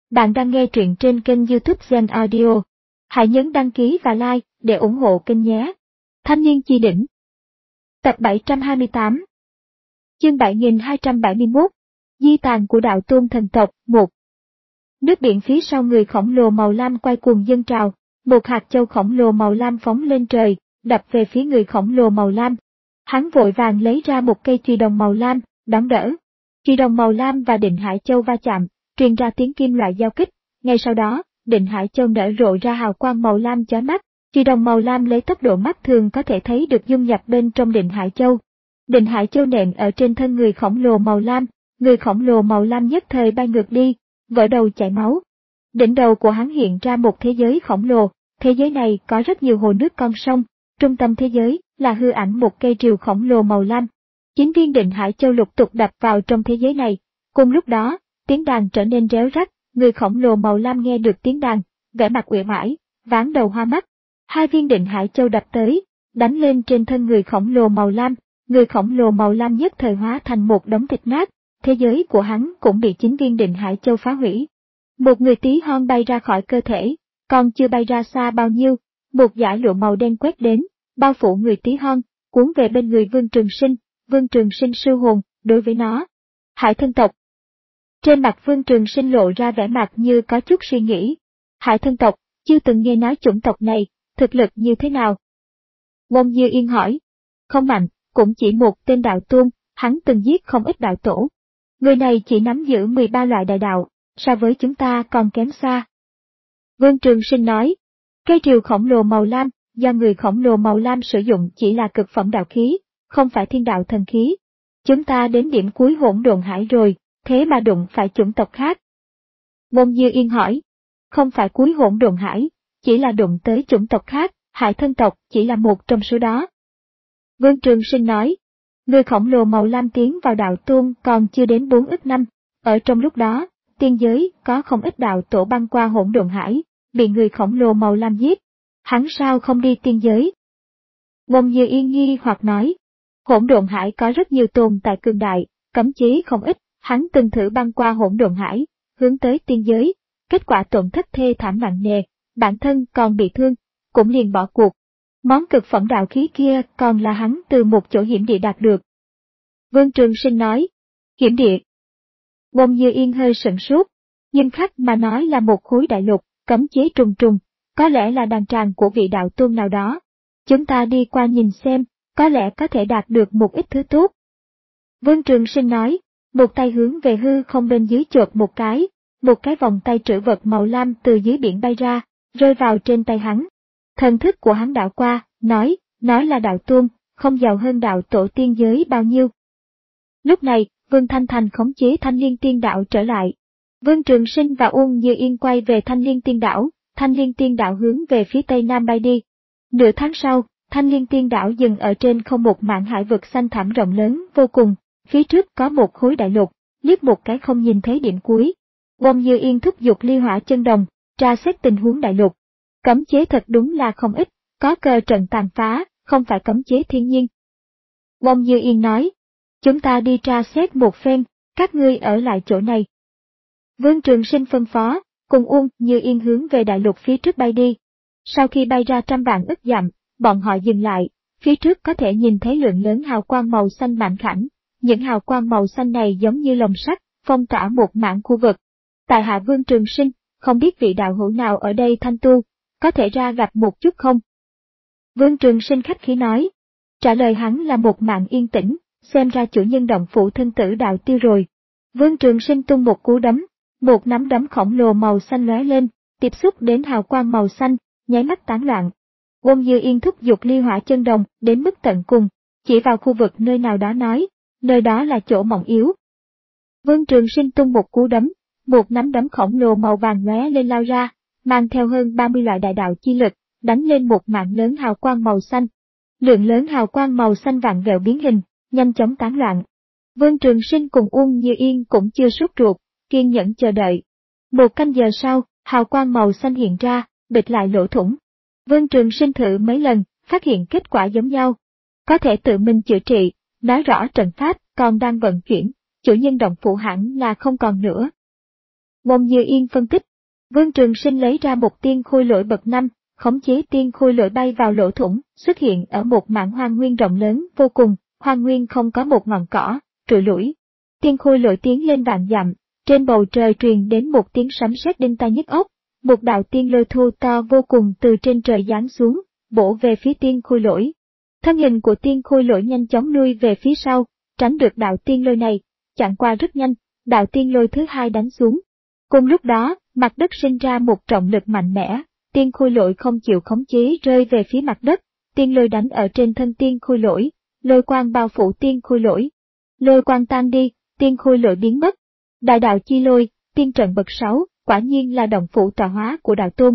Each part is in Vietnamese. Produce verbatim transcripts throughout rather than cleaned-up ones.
Bạn đang nghe truyện trên kênh YouTube Zen Audio. Hãy nhấn đăng ký và like để ủng hộ kênh nhé. Thanh niên chi đỉnh. Tập bảy trăm hai mươi tám. Chương bảy nghìn hai trăm bảy mươi mốt. Di tàn của đạo tôn thần tộc. một. Nước biển phía sau người khổng lồ màu lam quay cuồng dâng trào, một hạt châu khổng lồ màu lam phóng lên trời, đập về phía người khổng lồ màu lam. Hắn vội vàng lấy ra một cây chùy đồng màu lam, đón đỡ. Chùy đồng màu lam và Định Hải Châu va chạm, truyền ra tiếng kim loại giao kích. Ngay sau đó, Định Hải Châu nở rộ ra hào quang màu lam chói mắt. Chùy đồng màu lam lấy tốc độ mắt thường có thể thấy được dung nhập bên trong Định Hải Châu. Định Hải Châu nện ở trên thân người khổng lồ màu lam, người khổng lồ màu lam nhất thời bay ngược đi, vỡ đầu chảy máu. Đỉnh đầu của hắn hiện ra một thế giới khổng lồ, thế giới này có rất nhiều hồ nước con sông, trung tâm thế giới là hư ảnh một cây rìu khổng lồ màu lam. Chín viên Định Hải Châu lục tục đập vào trong thế giới này. Cùng lúc đó, tiếng đàn trở nên réo rắt, người khổng lồ màu lam nghe được tiếng đàn, vẻ mặt uể oải, váng đầu hoa mắt. Hai viên Định Hải Châu đập tới, đánh lên trên thân người khổng lồ màu lam, người khổng lồ màu lam nhất thời hóa thành một đống thịt nát, thế giới của hắn cũng bị chín viên Định Hải Châu phá hủy. Một người tí hon bay ra khỏi cơ thể, còn chưa bay ra xa bao nhiêu, một dải lụa màu đen quét đến, bao phủ người tí hon, cuốn về bên người Vương Trường Sinh. Vương Trường Sinh sư hồn, đối với nó. Hải thân tộc. Trên mặt Vương Trường Sinh lộ ra vẻ mặt như có chút suy nghĩ. Hải thân tộc, chưa từng nghe nói chủng tộc này, thực lực như thế nào? Ngôn Dư Yên hỏi. Không mạnh, cũng chỉ một tên đạo tôn, hắn từng giết không ít đạo tổ. Người này chỉ nắm giữ mười ba loại đại đạo, so với chúng ta còn kém xa. Vương Trường Sinh nói. Cây rìu khổng lồ màu lam, do người khổng lồ màu lam sử dụng chỉ là cực phẩm đạo khí, không phải thiên đạo thần khí. Chúng ta đến điểm cuối hỗn độn hải rồi, thế mà đụng phải chủng tộc khác. Ngôn Dư Yên hỏi. Không phải cuối hỗn độn hải, chỉ là đụng tới chủng tộc khác, Hải thân tộc chỉ là một trong số đó. Vương Trường Sinh nói. Người khổng lồ màu lam tiến vào đạo tôn còn chưa đến bốn ức năm, ở trong lúc đó, tiên giới có không ít đạo tổ băng qua hỗn độn hải, bị người khổng lồ màu lam giết. Hắn sao không đi tiên giới? Ngôn Dư Yên nghi hoặc nói. Hỗn độn hải có rất nhiều tồn tại cường đại, cấm chế không ít, hắn từng thử băng qua hỗn độn hải, hướng tới tiên giới, kết quả tổn thất thê thảm nặng nề, bản thân còn bị thương, cũng liền bỏ cuộc. Món cực phẩm đạo khí kia còn là hắn từ một chỗ hiểm địa đạt được. Vương Trường Sinh nói. Hiểm địa. Ngôn Dư Yên hơi sửng sốt, nhưng khách mà nói là một khối đại lục, cấm chế trùng trùng, có lẽ là đàn tràng của vị đạo tôn nào đó. Chúng ta đi qua nhìn xem, có lẽ có thể đạt được một ít thứ tốt. Vương Trường Sinh nói, một tay hướng về hư không bên dưới chộp một cái, một cái vòng tay trữ vật màu lam từ dưới biển bay ra, rơi vào trên tay hắn. Thần thức của hắn đảo qua, nói, nói là đạo tôn, không giàu hơn đạo tổ tiên giới bao nhiêu. Lúc này, Vương Thanh Thành khống chế Thanh Liên Tiên Đạo trở lại. Vương Trường Sinh và Uông Như Yên quay về Thanh Liên Tiên Đảo, Thanh Liên Tiên Đạo hướng về phía tây nam bay đi. Nửa tháng sau, Thanh Liên Tiên Đảo dừng ở trên không một mảng hải vực xanh thẳm rộng lớn vô cùng, phía trước có một khối đại lục, liếc một cái không nhìn thấy điểm cuối. Uông Như Yên thúc giục ly hỏa chân đồng, tra xét tình huống đại lục. Cấm chế thật đúng là không ít, có cơ trận tàn phá, không phải cấm chế thiên nhiên. Uông Như Yên nói, chúng ta đi tra xét một phen, các ngươi ở lại chỗ này. Vương Trường Sinh phân phó, cùng Uông Như Yên hướng về đại lục phía trước bay đi. Sau khi bay ra trăm vạn ức dặm, bọn họ dừng lại, phía trước có thể nhìn thấy lượng lớn hào quang màu xanh mảnh khảnh, những hào quang màu xanh này giống như lồng sắt, phong tỏa một mảng khu vực. Tại hạ Vương Trường Sinh, không biết vị đạo hữu nào ở đây thanh tu, có thể ra gặp một chút không? Vương Trường Sinh khách khí nói. Trả lời hắn là một mảng yên tĩnh, xem ra chủ nhân động phủ thân tử đạo tiêu rồi. Vương Trường Sinh tung một cú đấm, một nắm đấm khổng lồ màu xanh lóe lên, tiếp xúc đến hào quang màu xanh, nháy mắt tán loạn. Uông Dư Yên thúc giục ly hỏa chân đồng đến mức tận cùng, chỉ vào khu vực nơi nào đó nói, nơi đó là chỗ mỏng yếu. Vương Trường Sinh tung một cú đấm, một nắm đấm khổng lồ màu vàng lóe lên lao ra, mang theo hơn ba mươi loại đại đạo chi lực, đánh lên một mạng lớn hào quang màu xanh. Lượng lớn hào quang màu xanh vặn vẹo biến hình, nhanh chóng tán loạn. Vương Trường Sinh cùng Uông Như Yên cũng chưa sốt ruột, kiên nhẫn chờ đợi. Một canh giờ sau, hào quang màu xanh hiện ra, bịt lại lỗ thủng. Vương Trường Sinh thử mấy lần, phát hiện kết quả giống nhau. Có thể tự mình chữa trị, nói rõ trận pháp còn đang vận chuyển, chủ nhân động phủ hẳn là không còn nữa. Ngôn Như Yên phân tích, Vương Trường Sinh lấy ra một tiên khôi lỗi bậc năm, khống chế tiên khôi lỗi bay vào lỗ thủng, xuất hiện ở một mảng hoang nguyên rộng lớn vô cùng, hoang nguyên không có một ngọn cỏ, trụi lủi. Tiên khôi lỗi tiến lên vạn dặm, trên bầu trời truyền đến một tiếng sấm sét đinh tai nhức óc, một đạo tiên lôi thu to vô cùng từ trên trời giáng xuống, bổ về phía tiên khôi lỗi. Thân hình của tiên khôi lỗi nhanh chóng lui về phía sau, tránh được đạo tiên lôi này, chẳng qua rất nhanh, đạo tiên lôi thứ hai đánh xuống. Cùng lúc đó, mặt đất sinh ra một trọng lực mạnh mẽ, tiên khôi lỗi không chịu khống chế rơi về phía mặt đất, tiên lôi đánh ở trên thân tiên khôi lỗi, lôi quang bao phủ tiên khôi lỗi. Lôi quang tan đi, tiên khôi lỗi biến mất. Đại đạo chi lôi, tiên trận bậc sáu, quả nhiên là động phủ tọa hóa của đạo tôn.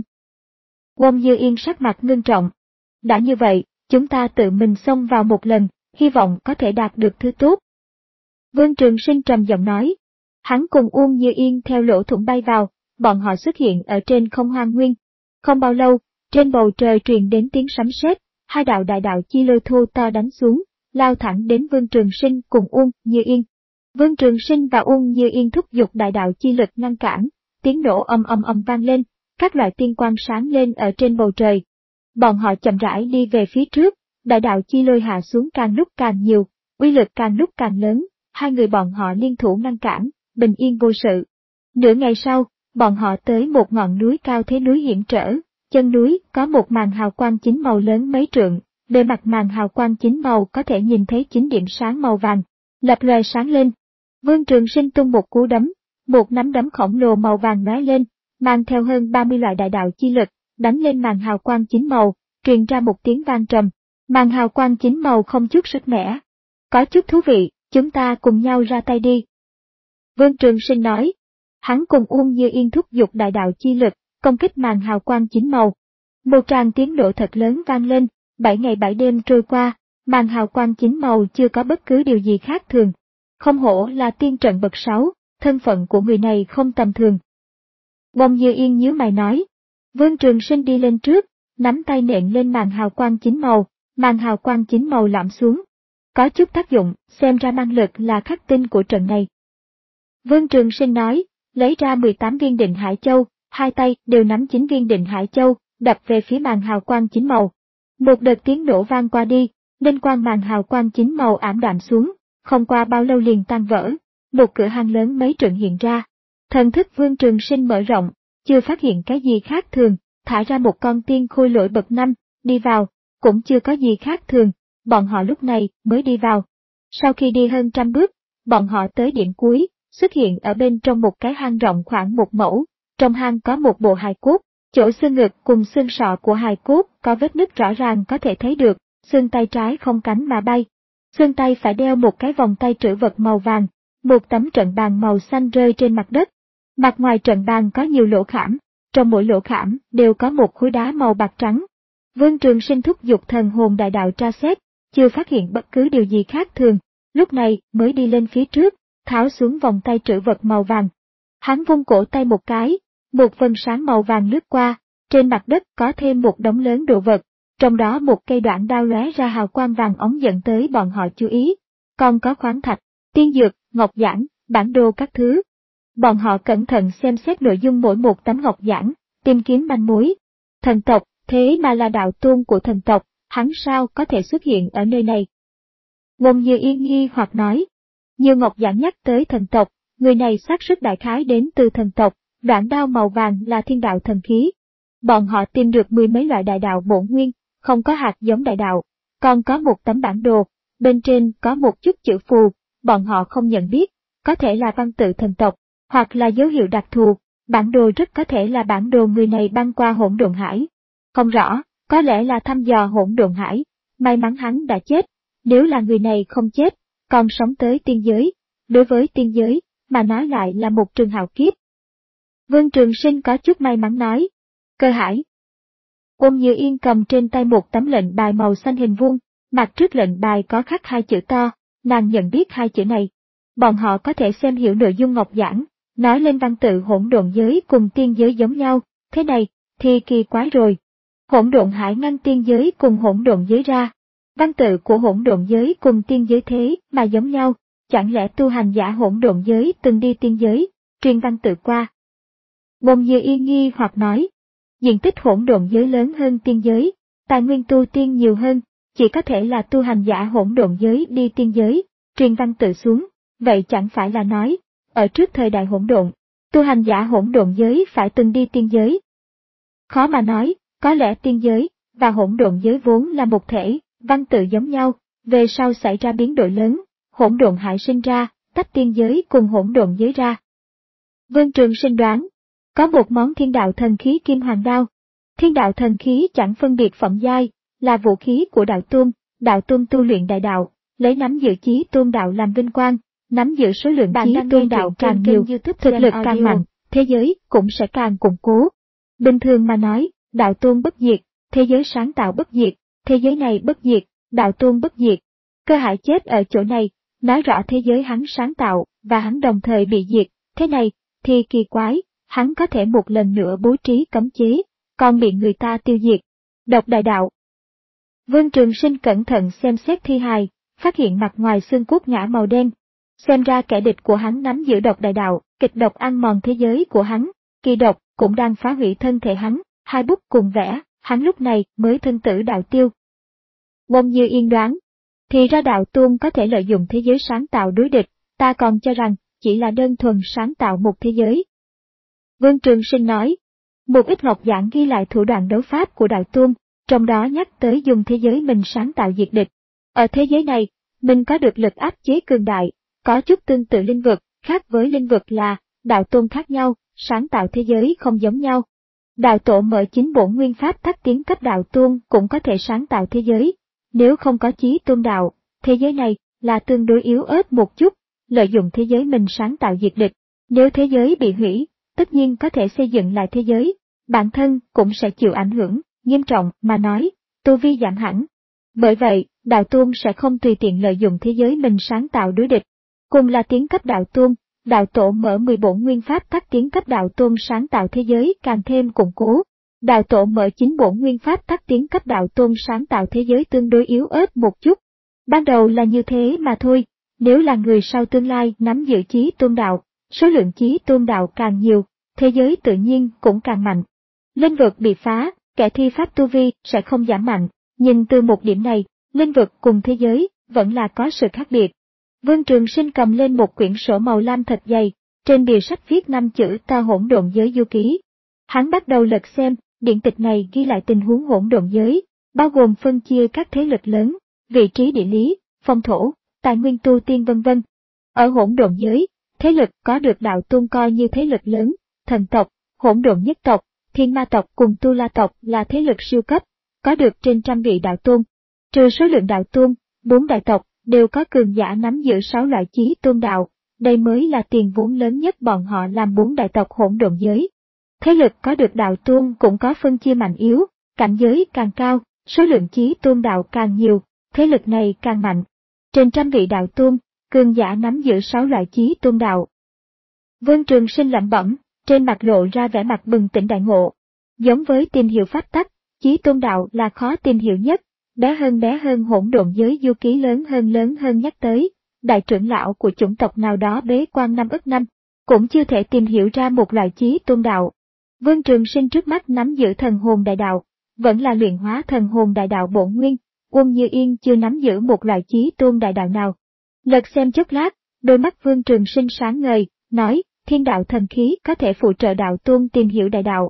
Ngôn Như Yên sắc mặt ngưng trọng. Đã như vậy, chúng ta tự mình xông vào một lần, hy vọng có thể đạt được thứ tốt. Vương Trường Sinh trầm giọng nói. Hắn cùng Uông Như Yên theo lỗ thủng bay vào, bọn họ xuất hiện ở trên không hoang nguyên. Không bao lâu, trên bầu trời truyền đến tiếng sấm sét, hai đạo đại đạo chi lôi thô to đánh xuống, lao thẳng đến Vương Trường Sinh cùng Uông Như Yên. Vương Trường Sinh và Uông Như Yên thúc giục đại đạo chi lực ngăn cản, tiếng nổ ầm ầm ầm vang lên, các loại tiên quang sáng lên ở trên bầu trời. Bọn họ chậm rãi đi về phía trước, đại đạo chi lôi hạ xuống càng lúc càng nhiều, uy lực càng lúc càng lớn, hai người bọn họ liên thủ ngăn cản, bình yên vô sự. Nửa ngày sau, bọn họ tới một ngọn núi cao thế núi hiểm trở, chân núi có một màn hào quang chín màu lớn mấy trượng, bề mặt màn hào quang chín màu có thể nhìn thấy chín điểm sáng màu vàng, lập lòe sáng lên. Vương Trường Sinh tung một cú đấm, một nắm đấm khổng lồ màu vàng lóe lên, mang theo hơn ba mươi loại đại đạo chi lực, đánh lên màn hào quang chín màu, truyền ra một tiếng vang trầm. Màn hào quang chín màu không chút sức mẻ. Có chút thú vị, chúng ta cùng nhau ra tay đi. Vương Trường Sinh nói. Hắn cùng Uông Như Yên thúc giục đại đạo chi lực, công kích màn hào quang chín màu. Một tràng tiếng nổ thật lớn vang lên, bảy ngày bảy đêm trôi qua, màn hào quang chín màu chưa có bất cứ điều gì khác thường. Không hổ là tiên trận bậc sáu, thân phận của người này không tầm thường. Ngôn Như Yên nhíu mày nói. Vương Trường Sinh đi lên trước, nắm tay nện lên màn hào quang chín màu, màn hào quang chín màu lõm xuống. Có chút tác dụng, xem ra năng lực là khắc tinh của trận này. Vương Trường Sinh nói, lấy ra mười tám viên định hải châu, hai tay đều nắm chín viên định hải châu, đập về phía màn hào quang chín màu. Một đợt tiếng nổ vang qua đi, nên quang màn hào quang chín màu ảm đạm xuống, không qua bao lâu liền tan vỡ, một cửa hang lớn mấy trượng hiện ra. Thần thức Vương Trường Sinh mở rộng, chưa phát hiện cái gì khác thường, thả ra một con tiên khôi lỗi bậc năm, đi vào, cũng chưa có gì khác thường, bọn họ lúc này mới đi vào. Sau khi đi hơn trăm bước, bọn họ tới điểm cuối, xuất hiện ở bên trong một cái hang rộng khoảng một mẫu, trong hang có một bộ hài cốt, chỗ xương ngực cùng xương sọ của hài cốt có vết nứt rõ ràng có thể thấy được, xương tay trái không cánh mà bay. Xương tay phải đeo một cái vòng tay trữ vật màu vàng, một tấm trận bàn màu xanh rơi trên mặt đất. Mặt ngoài trận bàn có nhiều lỗ khảm, trong mỗi lỗ khảm đều có một khối đá màu bạc trắng. Vương Trường Sinh thúc giục thần hồn đại đạo tra xét, chưa phát hiện bất cứ điều gì khác thường, lúc này mới đi lên phía trước, tháo xuống vòng tay trữ vật màu vàng. Hắn vung cổ tay một cái, một vân sáng màu vàng lướt qua, trên mặt đất có thêm một đống lớn đồ vật, trong đó một cây đoạn đao lóe ra hào quang vàng óng dẫn tới bọn họ chú ý. Còn có khoáng thạch, tiên dược, ngọc giản, bản đồ các thứ. Bọn họ cẩn thận xem xét nội dung mỗi một tấm ngọc giản, tìm kiếm manh mối. Thần tộc, thế mà là đạo tôn của thần tộc, hắn sao có thể xuất hiện ở nơi này? Ngôn Như Yên nghi hoặc nói. Như ngọc giản nhắc tới thần tộc, người này xác suất đại khái đến từ thần tộc, đoạn đao màu vàng là thiên đạo thần khí. Bọn họ tìm được mười mấy loại đại đạo bổn nguyên, không có hạt giống đại đạo, còn có một tấm bản đồ, bên trên có một chút chữ phù, bọn họ không nhận biết, có thể là văn tự thần tộc, hoặc là dấu hiệu đặc thù, bản đồ rất có thể là bản đồ người này băng qua hỗn độn hải. Không rõ, có lẽ là thăm dò hỗn độn hải, may mắn hắn đã chết, nếu là người này không chết, còn sống tới tiên giới, đối với tiên giới, mà nói lại là một trường hào kiếp. Vương Trường Sinh có chút may mắn nói, Cơ Hải. Ôn Như Yên cầm trên tay một tấm lệnh bài màu xanh hình vuông, mặt trước lệnh bài có khắc hai chữ to, nàng nhận biết hai chữ này. Bọn họ có thể xem hiểu nội dung ngọc giản, nói lên văn tự hỗn độn giới cùng tiên giới giống nhau, thế này, thì kỳ quái rồi. Hỗn độn hải ngăn tiên giới cùng hỗn độn giới ra. Văn tự của hỗn độn giới cùng tiên giới thế mà giống nhau, chẳng lẽ tu hành giả hỗn độn giới từng đi tiên giới, truyền văn tự qua. Bồn Như Yên nghi hoặc nói, diện tích hỗn độn giới lớn hơn tiên giới, tài nguyên tu tiên nhiều hơn, chỉ có thể là tu hành giả hỗn độn giới đi tiên giới, truyền văn tự xuống, vậy chẳng phải là nói, ở trước thời đại hỗn độn, tu hành giả hỗn độn giới phải từng đi tiên giới. Khó mà nói, có lẽ tiên giới và hỗn độn giới vốn là một thể, văn tự giống nhau, về sau xảy ra biến đổi lớn, hỗn độn hải sinh ra, tách tiên giới cùng hỗn độn giới ra. Vương Trường Sinh đoán, có một món thiên đạo thần khí kim hoàng đao. Thiên đạo thần khí chẳng phân biệt phẩm giai, là vũ khí của đạo tôn, đạo tôn tu luyện đại đạo, lấy nắm giữ chí tôn đạo làm vinh quang, nắm giữ số lượng chí tôn đạo càng nhiều, thực lực càng mạnh, thế giới cũng sẽ càng củng cố. Bình thường mà nói, đạo tôn bất diệt, thế giới sáng tạo bất diệt, thế giới này bất diệt, đạo tôn bất diệt. Cơ Hải chết ở chỗ này, nói rõ thế giới hắn sáng tạo, và hắn đồng thời bị diệt, thế này, thì kỳ quái, hắn có thể một lần nữa bố trí cấm chế, còn bị người ta tiêu diệt. Độc đại đạo. Vương Trường Sinh cẩn thận xem xét thi hài, phát hiện mặt ngoài xương cốt ngã màu đen. Xem ra kẻ địch của hắn nắm giữ độc đại đạo, kịch độc ăn mòn thế giới của hắn, kỳ độc cũng đang phá hủy thân thể hắn, hai bút cùng vẽ, hắn lúc này mới thân tử đạo tiêu. Bồn Như Yên đoán, thì ra đạo tôn có thể lợi dụng thế giới sáng tạo đối địch, ta còn cho rằng chỉ là đơn thuần sáng tạo một thế giới. Vương Trường Sinh nói, một ít ngọc giản ghi lại thủ đoạn đấu pháp của đạo tôn, trong đó nhắc tới dùng thế giới mình sáng tạo diệt địch. Ở thế giới này, mình có được lực áp chế cường đại, có chút tương tự linh vực, khác với linh vực là, đạo tôn khác nhau, sáng tạo thế giới không giống nhau. Đạo tổ mở chính bổn nguyên pháp thất tiến cấp đạo tôn cũng có thể sáng tạo thế giới, nếu không có chí tôn đạo, thế giới này là tương đối yếu ớt một chút, lợi dụng thế giới mình sáng tạo diệt địch. Nếu thế giới bị hủy, tất nhiên có thể xây dựng lại thế giới, bản thân cũng sẽ chịu ảnh hưởng, nghiêm trọng mà nói, tu vi giảm hẳn. Bởi vậy, đạo tôn sẽ không tùy tiện lợi dụng thế giới mình sáng tạo đối địch. Cùng là tiến cấp đạo tôn, đạo tổ mở mười bổn nguyên pháp tắc tiến cấp đạo tôn sáng tạo thế giới càng thêm củng cố. Đạo tổ mở chín bổn nguyên pháp tắc tiến cấp đạo tôn sáng tạo thế giới tương đối yếu ớt một chút. Ban đầu là như thế mà thôi, nếu là người sau tương lai nắm giữ chí tôn đạo, số lượng chí tôn đạo càng nhiều, thế giới tự nhiên cũng càng mạnh. Linh vực bị phá, kẻ thi pháp tu vi sẽ không giảm mạnh, nhưng từ một điểm này, linh vực cùng thế giới vẫn là có sự khác biệt. Vương Trường Sinh cầm lên một quyển sổ màu lam thật dày, trên bìa sách viết năm chữ ta hỗn độn giới du ký. Hắn bắt đầu lật xem, điển tịch này ghi lại tình huống hỗn độn giới, bao gồm phân chia các thế lực lớn, vị trí địa lý, phong thổ, tài nguyên tu tiên vân vân. Ở hỗn độn giới, thế lực có được đạo tôn coi như thế lực lớn, thần tộc, hỗn độn nhất tộc, thiên ma tộc cùng tu la tộc là thế lực siêu cấp, có được trên trăm vị đạo tôn. Trừ số lượng đạo tôn, bốn đại tộc đều có cường giả nắm giữ sáu loại chí tôn đạo, đây mới là tiền vốn lớn nhất bọn họ làm bốn đại tộc hỗn độn giới. Thế lực có được đạo tôn cũng có phân chia mạnh yếu, cảnh giới càng cao, số lượng chí tôn đạo càng nhiều, thế lực này càng mạnh. Trên trăm vị đạo tôn, cường giả nắm giữ sáu loại chí tôn đạo. Vương Trường Sinh lẩm bẩm, trên mặt lộ ra vẻ mặt bừng tỉnh đại ngộ. Giống với tìm hiểu pháp tắc, chí tôn đạo là khó tìm hiểu nhất, bé hơn bé hơn hỗn độn giới du ký lớn hơn lớn hơn nhắc tới, đại trưởng lão của chủng tộc nào đó bế quan năm ức năm, cũng chưa thể tìm hiểu ra một loại chí tôn đạo. Vương Trường Sinh trước mắt nắm giữ thần hồn đại đạo, vẫn là luyện hóa thần hồn đại đạo bổn nguyên, Bồn Như Yên chưa nắm giữ một loại chí tôn đại đạo nào. Lật xem chốc lát, đôi mắt Vương Trường Sinh sáng ngời, nói, thiên đạo thần khí có thể phụ trợ đạo tôn tìm hiểu đại đạo.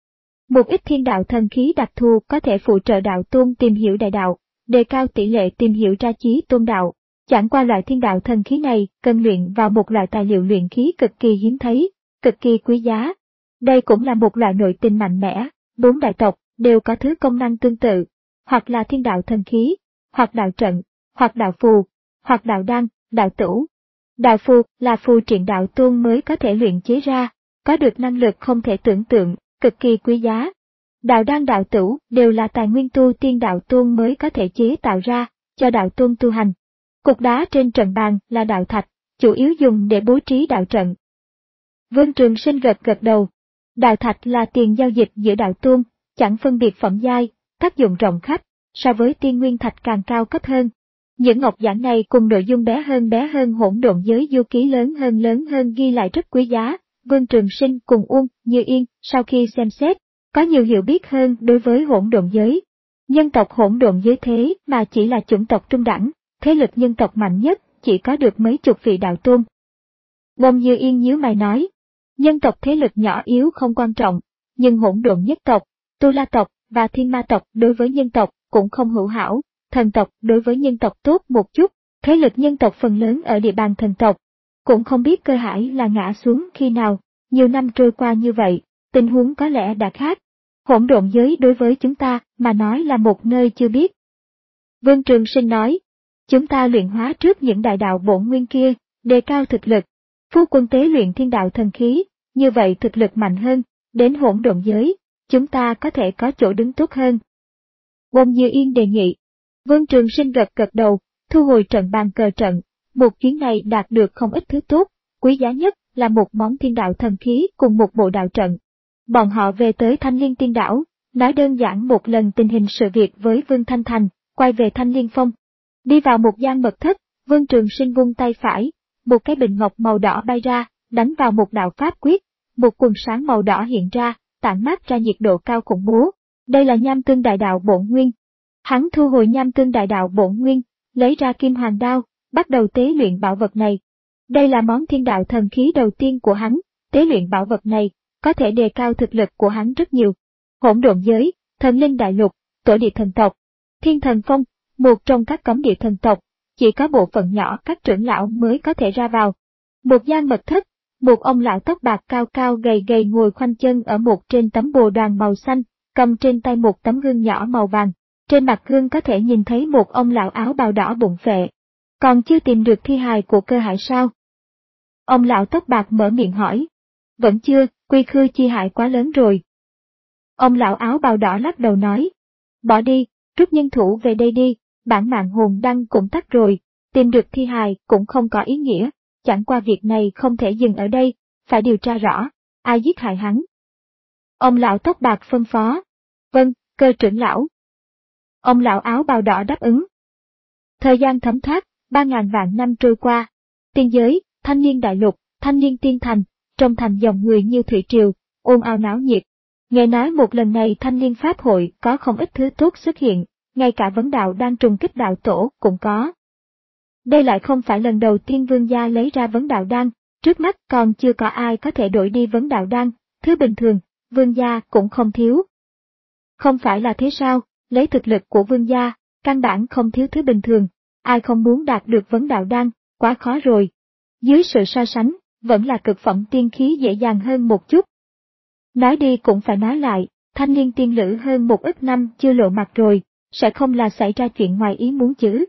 Một ít thiên đạo thần khí đặc thù có thể phụ trợ đạo tôn tìm hiểu đại đạo, đề cao tỷ lệ tìm hiểu ra chí tôn đạo. Chẳng qua loại thiên đạo thần khí này cần luyện vào một loại tài liệu luyện khí cực kỳ hiếm thấy, cực kỳ quý giá. Đây cũng là một loại nội tình mạnh mẽ, bốn đại tộc đều có thứ công năng tương tự, hoặc là thiên đạo thần khí, hoặc đạo trận, hoặc đạo phù, hoặc đạo đan, đạo tửu. Đạo phù là phù triện đạo tôn mới có thể luyện chế ra, có được năng lực không thể tưởng tượng, cực kỳ quý giá. Đạo đan đạo tửu đều là tài nguyên tu tiên đạo tôn mới có thể chế tạo ra, cho đạo tôn tu hành. Cục đá trên trận bàn là đạo thạch, chủ yếu dùng để bố trí đạo trận. Vương Trường Sinh gật gật đầu. Đạo thạch là tiền giao dịch giữa đạo tôn, chẳng phân biệt phẩm giai, tác dụng rộng khắp, so với tiên nguyên thạch càng cao cấp hơn. Những ngọc giản này cùng nội dung bé hơn bé hơn hỗn độn giới du ký lớn hơn lớn hơn ghi lại rất quý giá, Vương Trường Sinh cùng Uông Như Yên sau khi xem xét, có nhiều hiểu biết hơn đối với hỗn độn giới. Nhân tộc hỗn độn giới thế mà chỉ là chủng tộc trung đẳng, thế lực nhân tộc mạnh nhất chỉ có được mấy chục vị đạo tôn. Uông Như Yên nhíu mày nói, nhân tộc thế lực nhỏ yếu không quan trọng, nhưng hỗn độn nhất tộc, Tu La tộc và Thiên Ma tộc đối với nhân tộc cũng không hữu hảo, thần tộc đối với nhân tộc tốt một chút, thế lực nhân tộc phần lớn ở địa bàn thần tộc. Cũng không biết Cơ Hải là ngã xuống khi nào, nhiều năm trôi qua như vậy, tình huống có lẽ đã khác. Hỗn độn giới đối với chúng ta mà nói là một nơi chưa biết. Vương Trường Sinh nói, chúng ta luyện hóa trước những đại đạo bổn nguyên kia, đề cao thực lực. Phu quân tế luyện thiên đạo thần khí, như vậy thực lực mạnh hơn, đến hỗn độn giới, chúng ta có thể có chỗ đứng tốt hơn. Uông Như Yên đề nghị. Vương Trường Sinh gật gật đầu, thu hồi trận bàn cờ trận. Một chuyến này đạt được không ít thứ tốt, quý giá nhất là một món thiên đạo thần khí cùng một bộ đạo trận. Bọn họ về tới Thanh Liên Tiên Đảo, nói đơn giản một lần tình hình sự việc với Vương Thanh Thành, quay về Thanh Liên Phong. Đi vào một gian mật thất, Vương Trường Sinh vung tay phải, một cái bình ngọc màu đỏ bay ra, đánh vào một đạo pháp quyết, một quần sáng màu đỏ hiện ra, tản mát ra nhiệt độ cao khủng bố. Đây là nham tương đại đạo bổn nguyên. Hắn thu hồi nham tương đại đạo bổn nguyên, lấy ra kim hoàng đao, bắt đầu tế luyện bảo vật này. Đây là món thiên đạo thần khí đầu tiên của hắn, tế luyện bảo vật này, có thể đề cao thực lực của hắn rất nhiều. Hỗn độn giới, thần linh đại lục, tổ địa thần tộc, Thiên Thần Phong, một trong các cấm địa thần tộc, chỉ có bộ phận nhỏ các trưởng lão mới có thể ra vào. Một gian mật thất, một ông lão tóc bạc cao cao gầy gầy ngồi khoanh chân ở một trên tấm bồ đoàn màu xanh, cầm trên tay một tấm gương nhỏ màu vàng. Trên mặt gương có thể nhìn thấy một ông lão áo bào đỏ bụng phệ. Còn chưa tìm được thi hài của Cơ Hải sao? Ông lão tóc bạc mở miệng hỏi. Vẫn chưa, quy khư chi hại quá lớn rồi. Ông lão áo bào đỏ lắc đầu nói. Bỏ đi, rút nhân thủ về đây đi, bản mạng hồn đăng cũng tắt rồi, tìm được thi hài cũng không có ý nghĩa, chẳng qua việc này không thể dừng ở đây, phải điều tra rõ, ai giết hại hắn. Ông lão tóc bạc phân phó. Vâng, Cơ trưởng lão. Ông lão áo bào đỏ đáp ứng. Thời gian thấm thoát, ba ngàn vạn năm trôi qua. Tiên giới, Thanh Niên đại lục, Thanh Niên tiên thành, trong thành dòng người như thủy triều, ồn ào náo nhiệt. Nghe nói một lần này Thanh Niên Pháp hội có không ít thứ tốt xuất hiện, ngay cả vấn đạo đang trùng kích đạo tổ cũng có. Đây lại không phải lần đầu tiên vương gia lấy ra vấn đạo đan, trước mắt còn chưa có ai có thể đổi đi vấn đạo đan, thứ bình thường, vương gia cũng không thiếu. Không phải là thế sao, lấy thực lực của vương gia, căn bản không thiếu thứ bình thường, ai không muốn đạt được vấn đạo đan, quá khó rồi. Dưới sự so sánh, vẫn là cực phẩm tiên khí dễ dàng hơn một chút. Nói đi cũng phải nói lại, Thanh Liên tiên lữ hơn một ít năm chưa lộ mặt rồi, sẽ không là xảy ra chuyện ngoài ý muốn chứ.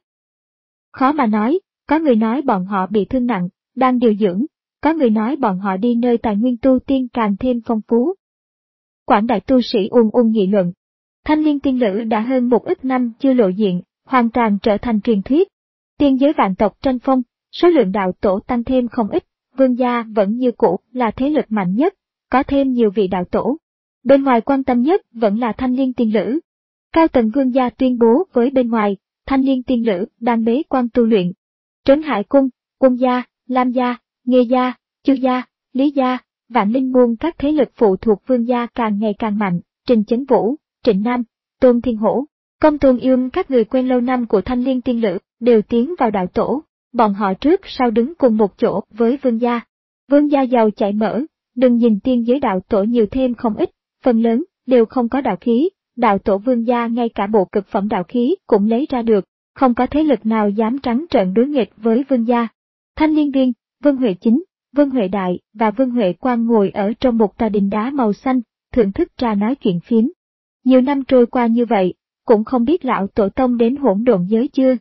Khó mà nói, có người nói bọn họ bị thương nặng, đang điều dưỡng, có người nói bọn họ đi nơi tài nguyên tu tiên càng thêm phong phú. Quảng đại tu sĩ ùn ùn nghị luận. Thanh Liên tiên lữ đã hơn một ít năm chưa lộ diện, hoàn toàn trở thành truyền thuyết. Tiên giới vạn tộc tranh phong, số lượng đạo tổ tăng thêm không ít, vương gia vẫn như cũ là thế lực mạnh nhất, có thêm nhiều vị đạo tổ. Bên ngoài quan tâm nhất vẫn là Thanh Liên tiên lữ. Cao tầng vương gia tuyên bố với bên ngoài, Thanh Liên tiên lữ đang bế quan tu luyện. Trấn Hải cung, Cung gia, Lam gia, Nghê gia, Chu gia, Lý gia, Vạn Linh môn các thế lực phụ thuộc vương gia càng ngày càng mạnh, Trình Chấn Vũ, Trịnh Nam, Tôn Thiên Hổ, Công Tôn Yêm các người quen lâu năm của Thanh Liên tiên lữ đều tiến vào đạo tổ, bọn họ trước sau đứng cùng một chỗ với vương gia. Vương gia giàu chạy mở, đừng nhìn tiên giới đạo tổ nhiều thêm không ít, phần lớn đều không có đạo khí, đạo tổ vương gia ngay cả bộ cực phẩm đạo khí cũng lấy ra được, không có thế lực nào dám trắng trợn đối nghịch với vương gia. Thanh Liên Viên, Vương Huệ Chính, Vương Huệ Đại và Vương Huệ Quang ngồi ở trong một tòa đình đá màu xanh, thưởng thức trà nói chuyện phiếm. Nhiều năm trôi qua như vậy, cũng không biết lão tổ tông đến hỗn độn giới chưa?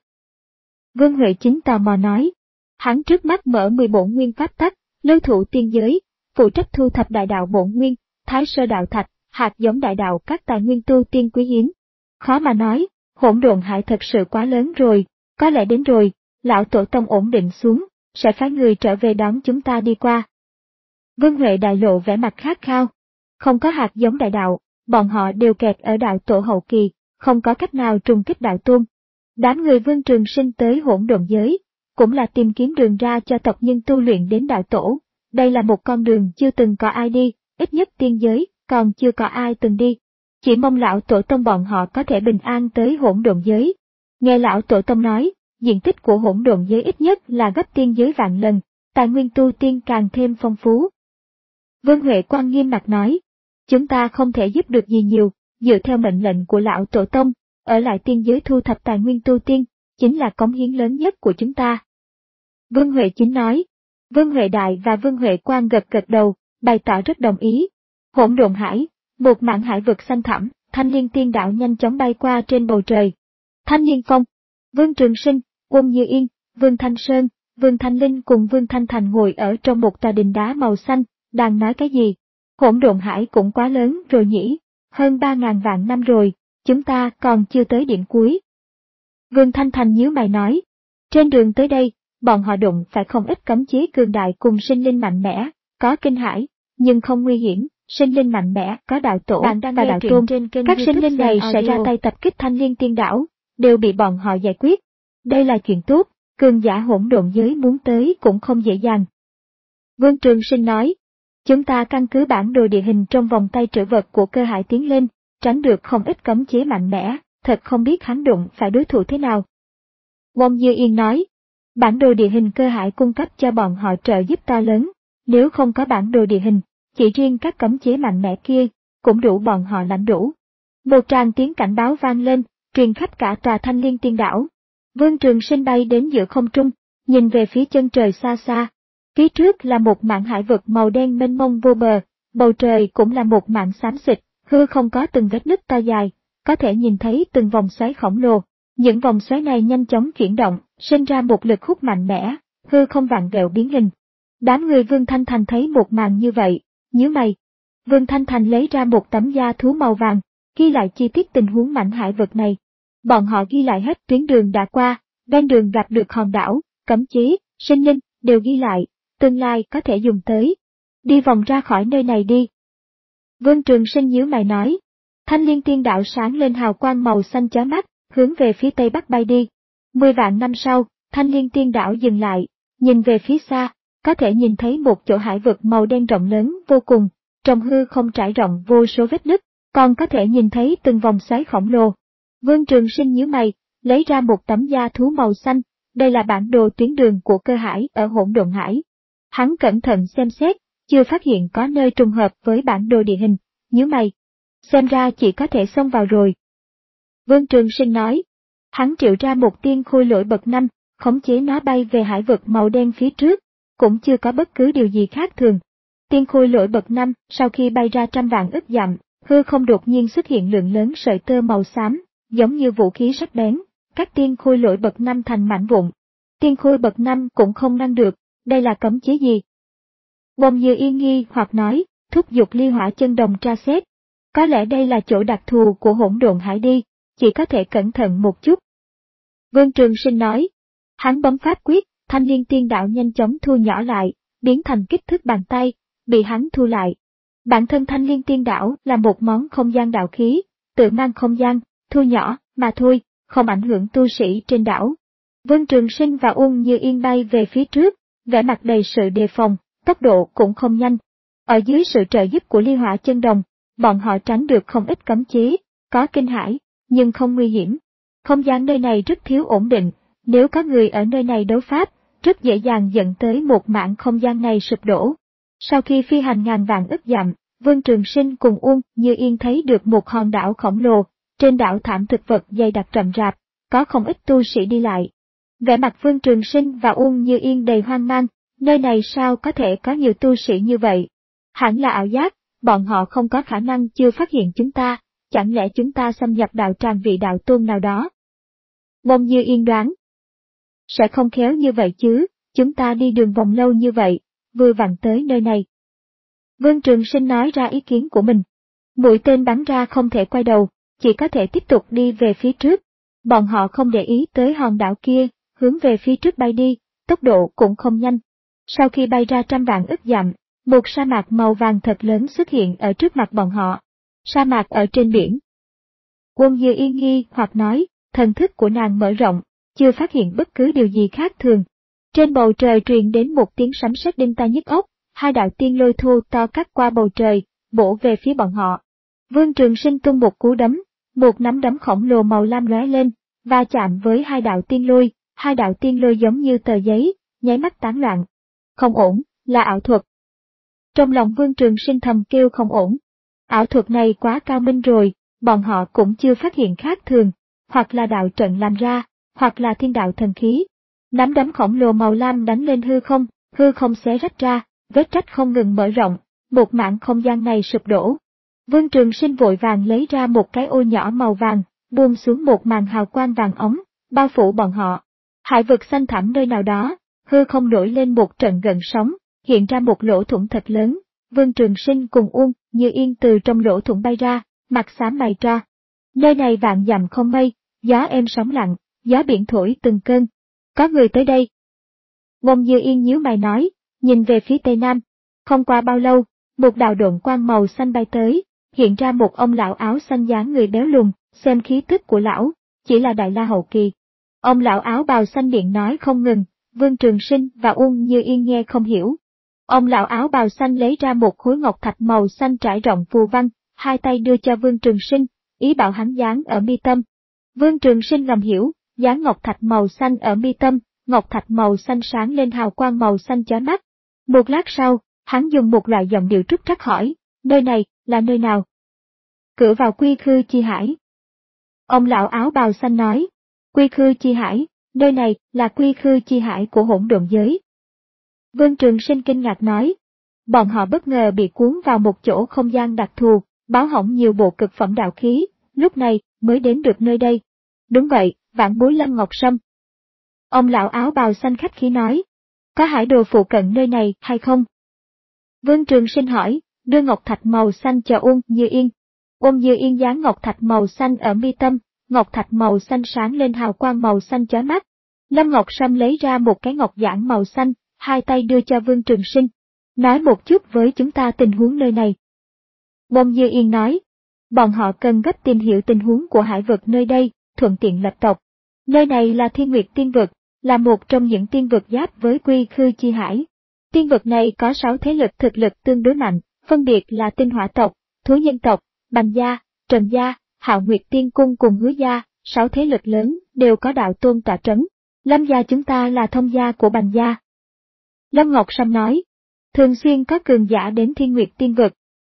Vương Huệ Chính tò mò nói. Hắn trước mắt mở mười bổn nguyên pháp tắc, lưu thủ tiên giới, phụ trách thu thập đại đạo bổn nguyên, thái sơ đạo thạch, hạt giống đại đạo các tài nguyên tu tiên quý hiếm. Khó mà nói, hỗn độn hải thật sự quá lớn rồi, có lẽ đến rồi, lão tổ tông ổn định xuống, sẽ phái người trở về đón chúng ta đi qua. Vương Huệ đại lộ vẻ mặt khát khao. Không có hạt giống đại đạo, bọn họ đều kẹt ở đạo tổ hậu kỳ, không có cách nào trùng kích đạo tôn. Đám người Vương Trường Sinh tới hỗn độn giới, cũng là tìm kiếm đường ra cho tộc nhân tu luyện đến đạo tổ, đây là một con đường chưa từng có ai đi, ít nhất tiên giới, còn chưa có ai từng đi. Chỉ mong lão tổ tông bọn họ có thể bình an tới hỗn độn giới. Nghe lão tổ tông nói, diện tích của hỗn độn giới ít nhất là gấp tiên giới vạn lần, tài nguyên tu tiên càng thêm phong phú. Vương Huệ Quang nghiêm mặt nói, chúng ta không thể giúp được gì nhiều, dựa theo mệnh lệnh của lão tổ tông, ở lại tiên giới thu thập tài nguyên tu tiên, chính là cống hiến lớn nhất của chúng ta. Vương Huệ Chính nói, Vương Huệ Đại và Vương Huệ Quang gật gật đầu, bày tỏ rất đồng ý. Hỗn độn hải, một mảng hải vực xanh thẳm, Thanh Liên Tiên Đạo nhanh chóng bay qua trên bầu trời. Thanh Liên Phong, Vương Trường Sinh, Uông Như Yên, Vương Thanh Sơn, Vương Thanh Linh cùng Vương Thanh Thành ngồi ở trong một tòa đình đá màu xanh, đang nói cái gì? Hỗn độn hải cũng quá lớn rồi nhỉ, hơn ba ngàn vạn năm rồi, chúng ta còn chưa tới điểm cuối. Vương Thanh Thành nhíu mày nói, trên đường tới đây, bọn họ đụng phải không ít cấm chế cường đại cùng sinh linh mạnh mẽ, có kinh hải, nhưng không nguy hiểm, sinh linh mạnh mẽ, có đạo tổ và đạo tôn, trên kênh các sinh linh này sẽ ra tay tập kích Thanh Liên Tiên Đảo, đều bị bọn họ giải quyết. Đây là chuyện tốt, cường giả hỗn độn giới muốn tới cũng không dễ dàng. Vương Trường Sinh nói, chúng ta căn cứ bản đồ địa hình trong vòng tay trữ vật của Cơ Hải tiến lên, tránh được không ít cấm chế mạnh mẽ, thật không biết hắn đụng phải đối thủ thế nào. Uông Như Yên nói, bản đồ địa hình Cơ Hải cung cấp cho bọn họ trợ giúp to lớn, nếu không có bản đồ địa hình, chỉ riêng các cấm chế mạnh mẽ kia, cũng đủ bọn họ lãnh đủ. Một tràng tiếng cảnh báo vang lên, truyền khắp cả tòa Thanh Liên Tiên Đảo. Vương Trường Sinh bay đến giữa không trung, nhìn về phía chân trời xa xa. Phía trước là một mảng hải vực màu đen mênh mông vô bờ, bầu trời cũng là một mảng xám xịt, hư không có từng vết nứt to dài, có thể nhìn thấy từng vòng xoáy khổng lồ. Những vòng xoáy này nhanh chóng chuyển động, sinh ra một lực hút mạnh mẽ, hư không vặn vẹo biến hình. Đám người Vương Thanh Thành thấy một màn như vậy, nhíu mày. Vương Thanh Thành lấy ra một tấm da thú màu vàng, ghi lại chi tiết tình huống mảnh hải vực này. Bọn họ ghi lại hết tuyến đường đã qua, ven đường gặp được hòn đảo, cấm chế, sinh linh, đều ghi lại, tương lai có thể dùng tới. Đi vòng ra khỏi nơi này đi. Vương Trường Sinh nhíu mày nói. Thanh Liên Tiên Đạo sáng lên hào quang màu xanh chói mắt, hướng về phía tây bắc bay đi. Mười vạn năm sau, Thanh Liên Tiên Đảo dừng lại, nhìn về phía xa, có thể nhìn thấy một chỗ hải vực màu đen rộng lớn vô cùng, trong hư không trải rộng vô số vết nứt, còn có thể nhìn thấy từng vòng xoáy khổng lồ. Vương Trường Sinh nhíu mày, lấy ra một tấm da thú màu xanh, đây là bản đồ tuyến đường của Cơ Hải ở Hỗn Độn Hải. Hắn cẩn thận xem xét, chưa phát hiện có nơi trùng hợp với bản đồ địa hình, nhíu mày. Xem ra chỉ có thể xông vào rồi. Vương Trường Sinh nói. Hắn triệu ra một tiên khôi lỗi bậc năm, khống chế nó bay về hải vực màu đen phía trước, cũng chưa có bất cứ điều gì khác thường. Tiên khôi lỗi bậc năm, sau khi bay ra trăm vạn ức dặm, hư không đột nhiên xuất hiện lượng lớn sợi tơ màu xám, giống như vũ khí sắc bén, các tiên khôi lỗi bậc năm thành mảnh vụn. Tiên khôi bậc năm cũng không ngăn được, đây là cấm chế gì? Uông Như Yên nghi hoặc nói, thúc giục Ly Hỏa Chân Đồng tra xét. Có lẽ đây là chỗ đặc thù của Hỗn Độn Hải đi, chỉ có thể cẩn thận một chút. Vương Trường Sinh nói, hắn bấm pháp quyết, Thanh Liên Tiên Đạo nhanh chóng thu nhỏ lại, biến thành kích thước bàn tay, bị hắn thu lại. Bản thân Thanh Liên Tiên Đạo là một món không gian đạo khí, tự mang không gian, thu nhỏ, mà thôi, không ảnh hưởng tu sĩ trên đảo. Vương Trường Sinh và Uông Như Yên bay về phía trước, vẻ mặt đầy sự đề phòng, tốc độ cũng không nhanh. Ở dưới sự trợ giúp của Ly Hỏa Chân Đồng, bọn họ tránh được không ít cấm chế, có kinh hãi, nhưng không nguy hiểm. Không gian nơi này rất thiếu ổn định, nếu có người ở nơi này đấu pháp, rất dễ dàng dẫn tới một mảng không gian này sụp đổ. Sau khi phi hành ngàn vạn ức dặm, Vương Trường Sinh cùng Uông Như Yên thấy được một hòn đảo khổng lồ, trên đảo thảm thực vật dày đặc rậm rạp, có không ít tu sĩ đi lại. Vẻ mặt Vương Trường Sinh và Uông Như Yên đầy hoang mang, nơi này sao có thể có nhiều tu sĩ như vậy? Hẳn là ảo giác, bọn họ không có khả năng chưa phát hiện chúng ta, chẳng lẽ chúng ta xâm nhập đạo tràng vị đạo tôn nào đó? Uông Như Yên đoán. Sẽ không khéo như vậy chứ, chúng ta đi đường vòng lâu như vậy, vừa vặn tới nơi này. Vương Trường Sinh nói ra ý kiến của mình. Mũi tên bắn ra không thể quay đầu, chỉ có thể tiếp tục đi về phía trước. Bọn họ không để ý tới hòn đảo kia, hướng về phía trước bay đi, tốc độ cũng không nhanh. Sau khi bay ra trăm vạn ức dặm, một sa mạc màu vàng thật lớn xuất hiện ở trước mặt bọn họ. Sa mạc ở trên biển. Uông Như Yên nghi hoặc nói, thần thức của nàng mở rộng, chưa phát hiện bất cứ điều gì khác thường. Trên bầu trời truyền đến một tiếng sấm sét đinh tai nhức óc, hai đạo tiên lôi thô to cắt qua bầu trời, bổ về phía bọn họ. Vương Trường Sinh tung một cú đấm, một nắm đấm khổng lồ màu lam lóe lên, va chạm với hai đạo tiên lôi, hai đạo tiên lôi giống như tờ giấy, nháy mắt tán loạn. Không ổn, là ảo thuật. Trong lòng Vương Trường Sinh thầm kêu không ổn. Ảo thuật này quá cao minh rồi, bọn họ cũng chưa phát hiện khác thường, hoặc là đạo trận làm ra, hoặc là thiên đạo thần khí. Nắm đấm khổng lồ màu lam đánh lên hư không, hư không xé rách ra, vết rách không ngừng mở rộng, một mảng không gian này sụp đổ. Vương Trường Sinh vội vàng lấy ra một cái ô nhỏ màu vàng, buông xuống một màn hào quang vàng ống, bao phủ bọn họ. Hải vực xanh thẳm nơi nào đó, hư không nổi lên một trận gợn sóng, hiện ra một lỗ thủng thật lớn. Vương Trường Sinh cùng Uông Như Yên từ trong lỗ thủng bay ra, mặt xám mày tra. Nơi này vạn dặm không mây, gió êm sóng lặng, gió biển thổi từng cơn. Có người tới đây. Uông Như Yên nhíu mày nói, nhìn về phía tây nam. Không qua bao lâu, một đạo độn quang màu xanh bay tới, hiện ra một ông lão áo xanh dáng người béo lùn, xem khí tức của lão, chỉ là đại la hậu kỳ. Ông lão áo bào xanh miệng nói không ngừng, Vương Trường Sinh và Uông Như Yên nghe không hiểu. Ông lão áo bào xanh lấy ra một khối ngọc thạch màu xanh trải rộng phù văn, hai tay đưa cho Vương Trường Sinh, ý bảo hắn dán ở mi tâm. Vương Trường Sinh ngầm hiểu, dán ngọc thạch màu xanh ở mi tâm, ngọc thạch màu xanh sáng lên hào quang màu xanh chói mắt. Một lát sau, hắn dùng một loại giọng điệu trúc trắc hỏi, nơi này, là nơi nào? Cửa vào Quy Khư Chi Hải. Ông lão áo bào xanh nói, Quy Khư Chi Hải, nơi này là Quy Khư Chi Hải của hỗn độn giới. Vương Trường Sinh kinh ngạc nói, bọn họ bất ngờ bị cuốn vào một chỗ không gian đặc thù, báo hỏng nhiều bộ cực phẩm đạo khí, lúc này mới đến được nơi đây. Đúng vậy, vạn bối Lâm Ngọc Sâm. Ông lão áo bào xanh khách khí nói, có hải đồ phụ cận nơi này hay không? Vương Trường Sinh hỏi, đưa ngọc thạch màu xanh cho Uông Như Yên. Uông Như Yên dán ngọc thạch màu xanh ở mi tâm, ngọc thạch màu xanh sáng lên hào quang màu xanh chói mắt. Lâm Ngọc Sâm lấy ra một cái ngọc giản màu xanh, hai tay đưa cho Vương Trường Sinh. Nói một chút với chúng ta tình huống nơi này. Uông Như Yên nói, bọn họ cần gấp tìm hiểu tình huống của hải vực nơi đây, thuận tiện lập tộc. Nơi này là Thiên Nguyệt Tiên Vực, là một trong những tiên vực giáp với Quy Khư Chi Hải. Tiên vực này có sáu thế lực thực lực tương đối mạnh, phân biệt là Tinh Hỏa tộc, Thú Nhân tộc, Bành gia, Trần gia, Hạo Nguyệt Tiên cung cùng Hứa gia, sáu thế lực lớn đều có đạo tôn tọa trấn. Lâm gia chúng ta là thông gia của Bành gia. Lâm Ngọc Sâm nói, thường xuyên có cường giả đến Thiên Nguyệt Tiên vực.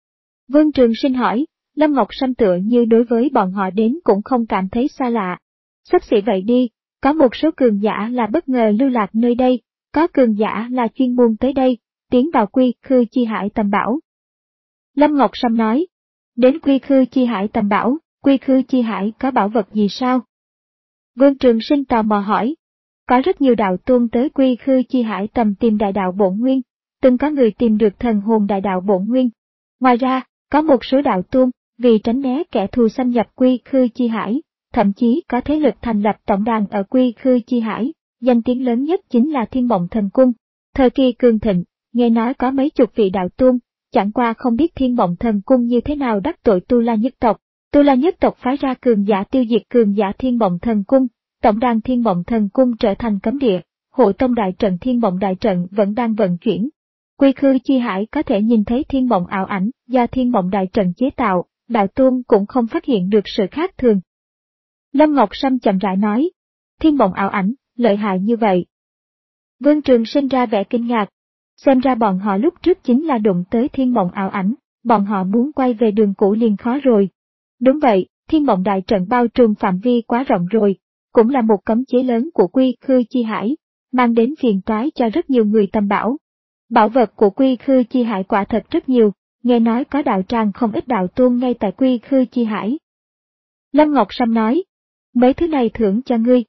Vương Trường Sinh hỏi, Lâm Ngọc Sâm tựa như đối với bọn họ đến cũng không cảm thấy xa lạ. Xấp xỉ vậy đi, có một số cường giả là bất ngờ lưu lạc nơi đây, có cường giả là chuyên môn tới đây, tiến vào Quy Khư Chi Hải tầm bảo. Lâm Ngọc Sâm nói, đến Quy Khư Chi Hải tầm bảo, Quy Khư Chi Hải có bảo vật gì sao? Vương Trường Sinh tò mò hỏi, có rất nhiều đạo tôn tới Quy Khư Chi Hải tầm tìm đại đạo bổn nguyên, từng có người tìm được thần hồn đại đạo bổn nguyên. Ngoài ra, có một số đạo tôn, vì tránh né kẻ thù xâm nhập Quy Khư Chi Hải, thậm chí có thế lực thành lập tổng đàn ở Quy Khư Chi Hải, danh tiếng lớn nhất chính là Thiên Mộng Thần Cung. Thời kỳ cường thịnh, nghe nói có mấy chục vị đạo tôn, chẳng qua không biết Thiên Mộng Thần Cung như thế nào đắc tội Tu La nhất tộc. Tu La nhất tộc phái ra cường giả tiêu diệt cường giả Thiên Mộng Thần Cung, tổng đàn Thiên Mộng Thần Cung trở thành cấm địa, hộ tông đại trận Thiên Mộng đại trận vẫn đang vận chuyển. Quy Khư Chi Hải có thể nhìn thấy Thiên Mộng ảo ảnh do Thiên Mộng đại trận chế tạo, đạo tôn cũng không phát hiện được sự khác thường. Lâm Ngọc Sâm chậm rãi nói, Thiên Mộng ảo ảnh, lợi hại như vậy. Vương Trường Sinh ra vẻ kinh ngạc, xem ra bọn họ lúc trước chính là đụng tới Thiên Mộng ảo ảnh, bọn họ muốn quay về đường cũ liền khó rồi. Đúng vậy, Thiên Mộng đại trận bao trùm phạm vi quá rộng rồi, cũng là một cấm chế lớn của Quy Khư Chi Hải, mang đến phiền toái cho rất nhiều người tầm bảo. Bảo vật của Quy Khư Chi Hải quả thật rất nhiều, nghe nói có đạo tràng không ít đạo tôn ngay tại Quy Khư Chi Hải. Lâm Ngọc Sâm nói, mấy thứ này thưởng cho ngươi.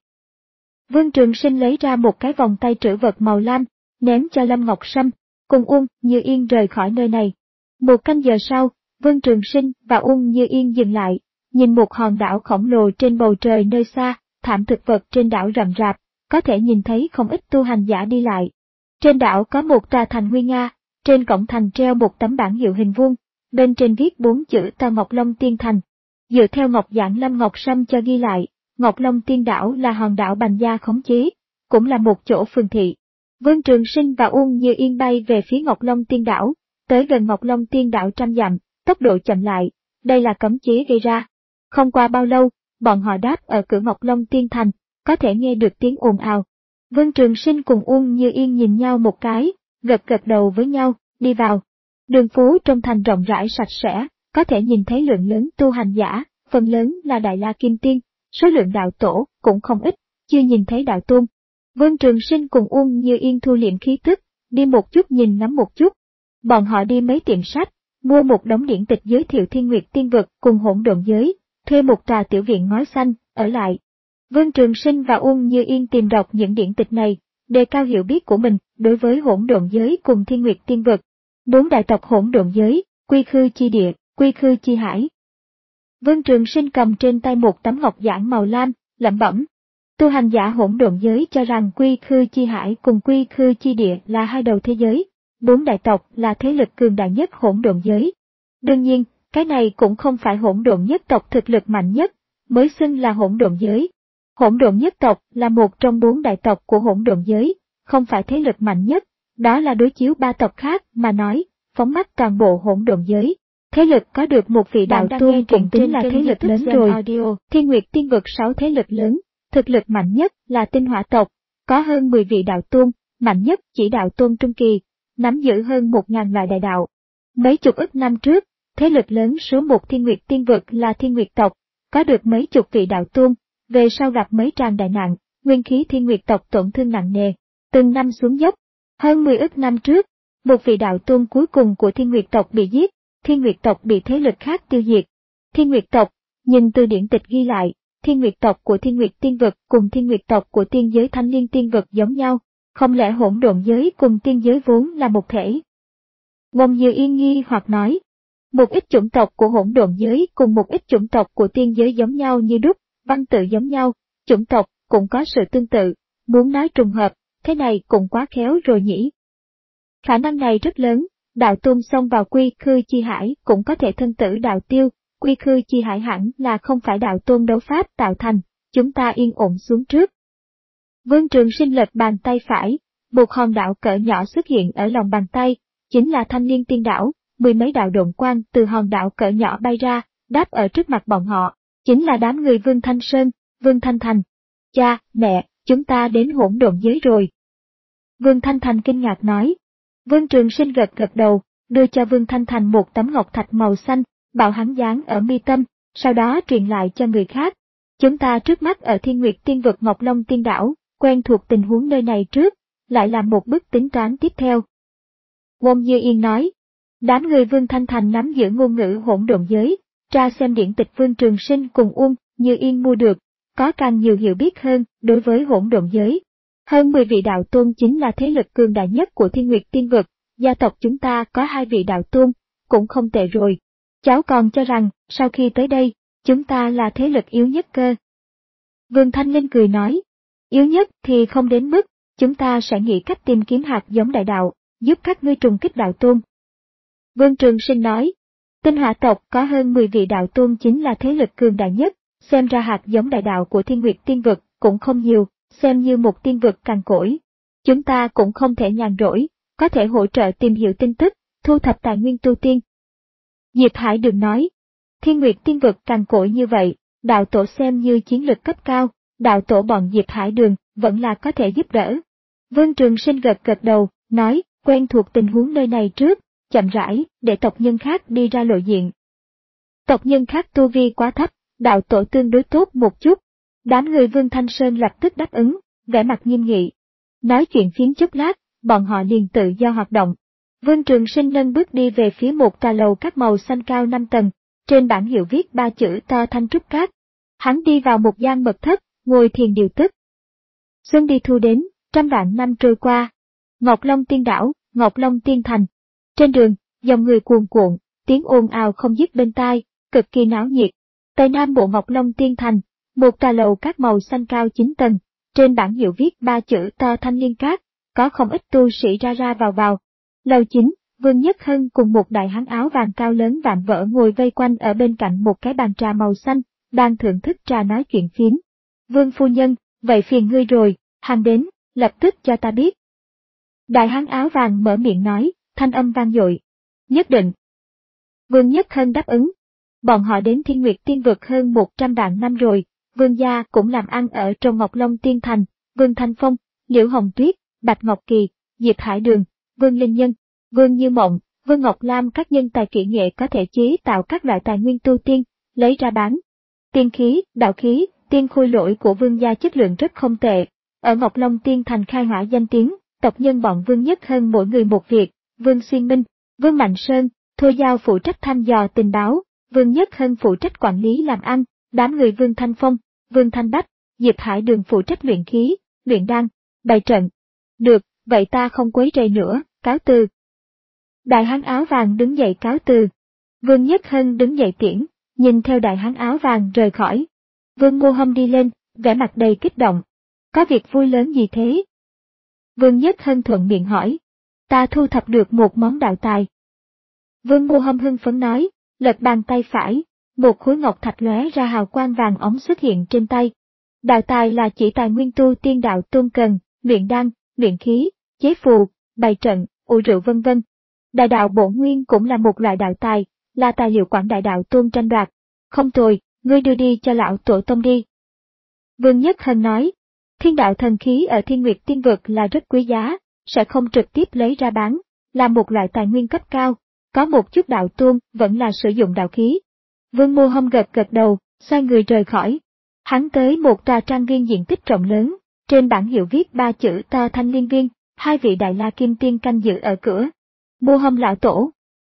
Vương Trường Sinh lấy ra một cái vòng tay trữ vật màu lam, ném cho Lâm Ngọc Sâm, cùng Uông Như Yên rời khỏi nơi này. Một canh giờ sau, Vương Trường Sinh và Uông Như Yên dừng lại, nhìn một hòn đảo khổng lồ trên bầu trời nơi xa, thảm thực vật trên đảo rậm rạp, có thể nhìn thấy không ít tu hành giả đi lại. Trên đảo có một tòa thành nguy nga, trên cổng thành treo một tấm bảng hiệu hình vuông, bên trên viết bốn chữ Ta Ngọc Long Tiên Thành. Dựa theo ngọc giản Lâm Ngọc Sâm cho ghi lại, Ngọc Long Tiên đảo là hòn đảo Bành gia khống chế, cũng là một chỗ phường thị. Vương Trường Sinh và Uông Như Yên bay về phía Ngọc Long Tiên Đảo, tới gần Ngọc Long Tiên Đảo trăm dặm, tốc độ chậm lại, đây là cấm chế gây ra. Không qua bao lâu, bọn họ đáp ở cửa Ngọc Long Tiên Thành, có thể nghe được tiếng ồn ào. Vương Trường Sinh cùng Uông Như Yên nhìn nhau một cái, gật gật đầu với nhau, đi vào. Đường phố trong thành rộng rãi sạch sẽ, có thể nhìn thấy lượng lớn tu hành giả, phần lớn là Đại La Kim Tiên, số lượng đạo tổ cũng không ít, chưa nhìn thấy đạo tôn. Vương Trường Sinh cùng Uông Như Yên thu liệm khí tức, đi một chút nhìn ngắm một chút. Bọn họ đi mấy tiệm sách, mua một đống điển tịch giới thiệu Thiên Nguyệt Tiên Vực cùng hỗn độn giới, thuê một tòa tiểu viện ngói xanh, ở lại. Vương Trường Sinh và Uông Như Yên tìm đọc những điển tịch này, đề cao hiểu biết của mình đối với hỗn độn giới cùng Thiên Nguyệt Tiên Vực. Bốn đại tộc hỗn độn giới, Quy Khư Chi Địa, Quy Khư Chi Hải. Vương Trường Sinh cầm trên tay một tấm ngọc giản màu lam, lẩm bẩm. Tu hành giả hỗn độn giới cho rằng Quy Khư Chi Hải cùng Quy Khư Chi Địa là hai đầu thế giới, bốn đại tộc là thế lực cường đại nhất hỗn độn giới. Đương nhiên, cái này cũng không phải hỗn độn nhất tộc thực lực mạnh nhất, mới xưng là hỗn độn giới. Hỗn độn nhất tộc là một trong bốn đại tộc của hỗn độn giới, không phải thế lực mạnh nhất, đó là đối chiếu ba tộc khác mà nói, phóng mắt toàn bộ hỗn độn giới. Thế lực có được một vị đạo tôn cũng tính là thế lực lớn rồi. Audio. Thiên Nguyệt Tiên Vực sáu thế lực lớn, thực lực mạnh nhất là Tinh Hỏa tộc, có hơn mười vị đạo tôn, mạnh nhất chỉ đạo tôn trung kỳ, nắm giữ hơn một ngàn loại đại đạo. Mấy chục ức năm trước, thế lực lớn số một Thiên Nguyệt Tiên Vực là Thiên Nguyệt tộc, có được mấy chục vị đạo tôn, về sau gặp mấy tràng đại nạn, nguyên khí Thiên Nguyệt tộc tổn thương nặng nề, từng năm xuống dốc. Hơn mười ức năm trước, một vị đạo tôn cuối cùng của Thiên Nguyệt tộc bị giết, Thiên Nguyệt tộc bị thế lực khác tiêu diệt. Thiên Nguyệt tộc, nhìn từ điển tịch ghi lại, Thiên Nguyệt tộc của Thiên Nguyệt Tiên Vực cùng Thiên Nguyệt tộc của tiên giới Thanh Liên Tiên Vực giống nhau, không lẽ hỗn độn giới cùng tiên giới vốn là một thể? Uông Như Yên nghi hoặc nói, một ít chủng tộc của hỗn độn giới cùng một ít chủng tộc của tiên giới giống nhau như đúc, văn tự giống nhau, chủng tộc cũng có sự tương tự, muốn nói trùng hợp, thế này cũng quá khéo rồi nhỉ. Khả năng này rất lớn, đạo tôn xông vào Quy Khư Chi Hải cũng có thể thân tử đạo tiêu, Quy Khư Chi Hải hẳn là không phải đạo tôn đấu pháp tạo thành, chúng ta yên ổn xuống trước. Vương Trường Sinh lật bàn tay phải, một hòn đảo cỡ nhỏ xuất hiện ở lòng bàn tay, chính là Thanh Liên Tiên Đảo, mười mấy đạo độn quang từ hòn đảo cỡ nhỏ bay ra, đáp ở trước mặt bọn họ, chính là đám người Vương Thanh Sơn, Vương Thanh Thành. Cha, mẹ, chúng ta đến hỗn độn giới rồi. Vương Thanh Thành kinh ngạc nói. Vương Trường Sinh gật gật đầu, đưa cho Vương Thanh Thành một tấm ngọc thạch màu xanh, bảo hắn dán ở mi tâm, sau đó truyền lại cho người khác. Chúng ta trước mắt ở Thiên Nguyệt Tiên Vực Ngọc Long Tiên Đảo, quen thuộc tình huống nơi này trước, lại làm một bước tính toán tiếp theo. Uông Như Yên nói, đám người Vương Thanh Thành nắm giữ ngôn ngữ hỗn độn giới, tra xem điển tịch Vương Trường Sinh cùng Uông Như Yên mua được, có càng nhiều hiểu biết hơn đối với hỗn độn giới. Hơn mười vị đạo tôn chính là thế lực cường đại nhất của Thiên Nguyệt Tiên Vực, gia tộc chúng ta có hai vị đạo tôn, cũng không tệ rồi. Cháu còn cho rằng, sau khi tới đây, chúng ta là thế lực yếu nhất cơ. Vương Thanh Linh cười nói, yếu nhất thì không đến mức, chúng ta sẽ nghĩ cách tìm kiếm hạt giống đại đạo, giúp các ngươi trùng kích đạo tôn. Vương Trường Sinh nói, Tinh Hỏa tộc có hơn mười vị đạo tôn chính là thế lực cường đại nhất, xem ra hạt giống đại đạo của Thiên Nguyệt Tiên Vực cũng không nhiều, xem như một tiên vực cằn cỗi. Chúng ta cũng không thể nhàn rỗi, có thể hỗ trợ tìm hiểu tin tức, thu thập tài nguyên tu tiên. Diệp Hải đừng nói, Thiên Nguyệt Tiên Vực cằn cỗi như vậy, đạo tổ xem như chiến lực cấp cao, đạo tổ bọn Diệp Hải Đường vẫn là có thể giúp đỡ. Vương Trường Sinh gật gật đầu, nói, quen thuộc tình huống nơi này trước, chậm rãi, để tộc nhân khác đi ra lộ diện. Tộc nhân khác tu vi quá thấp, đạo tổ tương đối tốt một chút. Đám người Vương Thanh Sơn lập tức đáp ứng, vẻ mặt nghiêm nghị. Nói chuyện phiếm chốc lát, bọn họ liền tự do hoạt động. Vương Trường Sinh nâng bước đi về phía một tòa lầu các màu xanh cao năm tầng, trên bảng hiệu viết ba chữ to Thanh Trúc Các. Hắn đi vào một gian mật thất, ngồi thiền điều tức. Xuân đi thu đến, trăm vạn năm trôi qua. Ngọc Long Tiên Đảo, Ngọc Long Tiên Thành. Trên đường, dòng người cuồn cuộn, tiếng ồn ào không dứt bên tai, cực kỳ náo nhiệt. Tây Nam bộ Ngọc Long Tiên Thành, một tòa lầu các màu xanh cao chín tầng, trên bảng hiệu viết ba chữ to Thanh Liên Các, có không ít tu sĩ ra ra vào vào. Lầu chính, Vương Nhất Hân cùng một đại hán áo vàng cao lớn vạm vỡ ngồi vây quanh ở bên cạnh một cái bàn trà màu xanh, đang thưởng thức trà nói chuyện phiếm. Vương phu nhân, vậy phiền ngươi rồi, hàng đến, lập tức cho ta biết. Đại hán áo vàng mở miệng nói, thanh âm vang dội. Nhất định. Vương Nhất Hân đáp ứng. Bọn họ đến Thiên Nguyệt Tiên Vực hơn một trăm vạn năm rồi, Vương gia cũng làm ăn ở trong Ngọc Long Tiên Thành, Vương Thanh Phong, Liễu Hồng Tuyết, Bạch Ngọc Kỳ, Diệp Hải Đường, Vương Linh Nhân, Vương Như Mộng, Vương Ngọc Lam các nhân tài kỹ nghệ có thể chế tạo các loại tài nguyên tu tiên, lấy ra bán. Tiên khí, đạo khí, tiên khôi lỗi của Vương gia chất lượng rất không tệ. Ở Ngọc Long Tiên Thành khai hỏa danh tiếng, tộc nhân bọn Vương Nhất Hân mỗi người một việc, Vương Xuyên Minh, Vương Mạnh Sơn, Thôi Giao phụ trách thăm dò tình báo, Vương Nhất Hân phụ trách quản lý làm ăn, đám người Vương Thanh Phong, Vương Thanh Bách, Diệp Hải Đường phụ trách luyện khí, luyện đan, bày trận. Được, vậy ta không quấy rầy nữa, cáo từ. Đại hán áo vàng đứng dậy cáo từ. Vương Nhất Hân đứng dậy tiễn, nhìn theo đại hán áo vàng rời khỏi. Vương Mô Hâm đi lên, vẻ mặt đầy kích động. Có việc vui lớn gì thế? Vương Nhất Hân thuận miệng hỏi. Ta thu thập được một món đạo tài. Vương Mô Hâm hưng phấn nói, lật bàn tay phải, một khối ngọc thạch lóe ra hào quang vàng óng xuất hiện trên tay. Đạo tài là chỉ tài nguyên tu tiên đạo tôn cần, luyện đan, luyện khí, chế phù, bày trận, ủ rượu vân vân. Đại đạo bổn nguyên cũng là một loại đạo tài, là tài liệu quảng đại đạo tôn tranh đoạt. Không tồi, ngươi đưa đi cho lão tổ tông đi. Vương Nhất Hân nói, thiên đạo thần khí ở Thiên Nguyệt Tiên Vực là rất quý giá, sẽ không trực tiếp lấy ra bán, là một loại tài nguyên cấp cao, có một chút đạo tôn vẫn là sử dụng đạo khí. Vương Mô Hâm gật gật đầu, xoay người rời khỏi. Hắn tới một tòa trang viên diện tích rộng lớn, trên bảng hiệu viết ba chữ to Thanh Liên Viên, hai vị Đại La Kim Tiên canh giữ ở cửa. Mô Hâm lão tổ.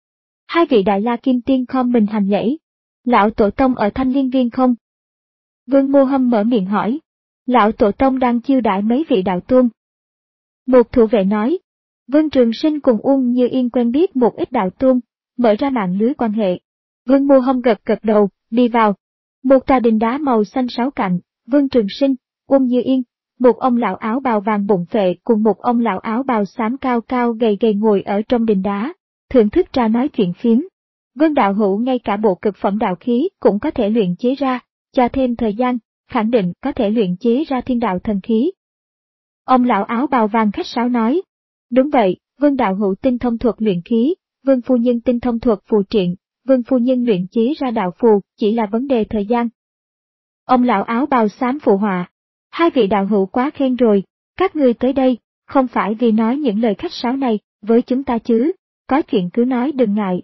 Hai vị Đại La Kim Tiên khom mình hành lễ. Lão tổ tông ở Thanh Liên Viên không? Vương Mô Hâm mở miệng hỏi. Lão tổ tông đang chiêu đãi mấy vị đạo tôn. Một thủ vệ nói. Vương Trường Sinh cùng Uông Như Yên quen biết một ít đạo tôn, mở ra mạng lưới quan hệ. Vương Mô Hâm gật gật đầu, đi vào. Một tòa đình đá màu xanh sáu cạnh, Vương Trường Sinh, Uông Như Yên, một ông lão áo bào vàng bụng phệ cùng một ông lão áo bào xám cao cao gầy gầy ngồi ở trong đình đá, thưởng thức trà nói chuyện phiếm. Vương đạo hữu ngay cả bộ cực phẩm đạo khí cũng có thể luyện chế ra, cho thêm thời gian, khẳng định có thể luyện chế ra thiên đạo thần khí. Ông lão áo bào vàng khách sáo nói. Đúng vậy, Vương đạo hữu tinh thông thuật luyện khí, Vương phu nhân tinh thông thuật phù triện, Vương phu nhân luyện chế ra đạo phù chỉ là vấn đề thời gian. Ông lão áo bào xám phụ họa. Hai vị đạo hữu quá khen rồi, các ngươi tới đây, không phải vì nói những lời khách sáo này với chúng ta chứ, có chuyện cứ nói đừng ngại.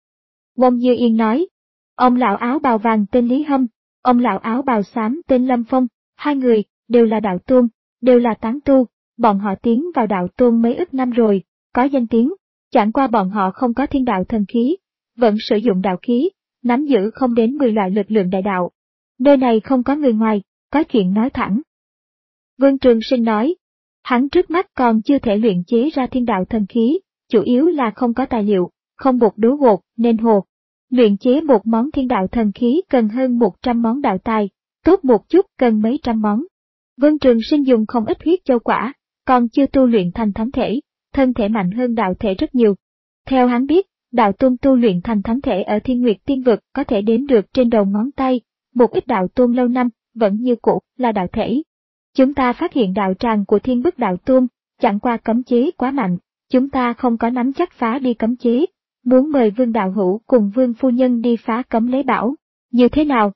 Uông Như Yên nói. Ông lão áo bào vàng tên Lý Hâm, ông lão áo bào xám tên Lâm Phong, hai người đều là đạo tôn, đều là tán tu, bọn họ tiến vào đạo tôn mấy ức năm rồi, có danh tiếng, chẳng qua bọn họ không có thiên đạo thần khí, vẫn sử dụng đạo khí, nắm giữ không đến mười loại lực lượng đại đạo. Nơi này không có người ngoài, có chuyện nói thẳng. Vương Trường Sinh nói, hắn trước mắt còn chưa thể luyện chế ra thiên đạo thần khí, chủ yếu là không có tài liệu, không bột đố gột nên hồ. Luyện chế một món thiên đạo thần khí cần hơn một trăm món đạo tài, tốt một chút cần mấy trăm món. Vương Trường Sinh dùng không ít huyết châu quả, còn chưa tu luyện thành thánh thể, thân thể mạnh hơn đạo thể rất nhiều. Theo hắn biết, đạo tôn tu luyện thành thánh thể ở Thiên Nguyệt Tiên Vực có thể đếm được trên đầu ngón tay, một ít đạo tôn lâu năm, vẫn như cũ là đạo thể. Chúng ta phát hiện đạo tràng của Thiên Bức đạo tôn, chẳng qua cấm chế quá mạnh, chúng ta không có nắm chắc phá đi cấm chế, muốn mời Vương đạo hữu cùng Vương phu nhân đi phá cấm lấy bảo, như thế nào?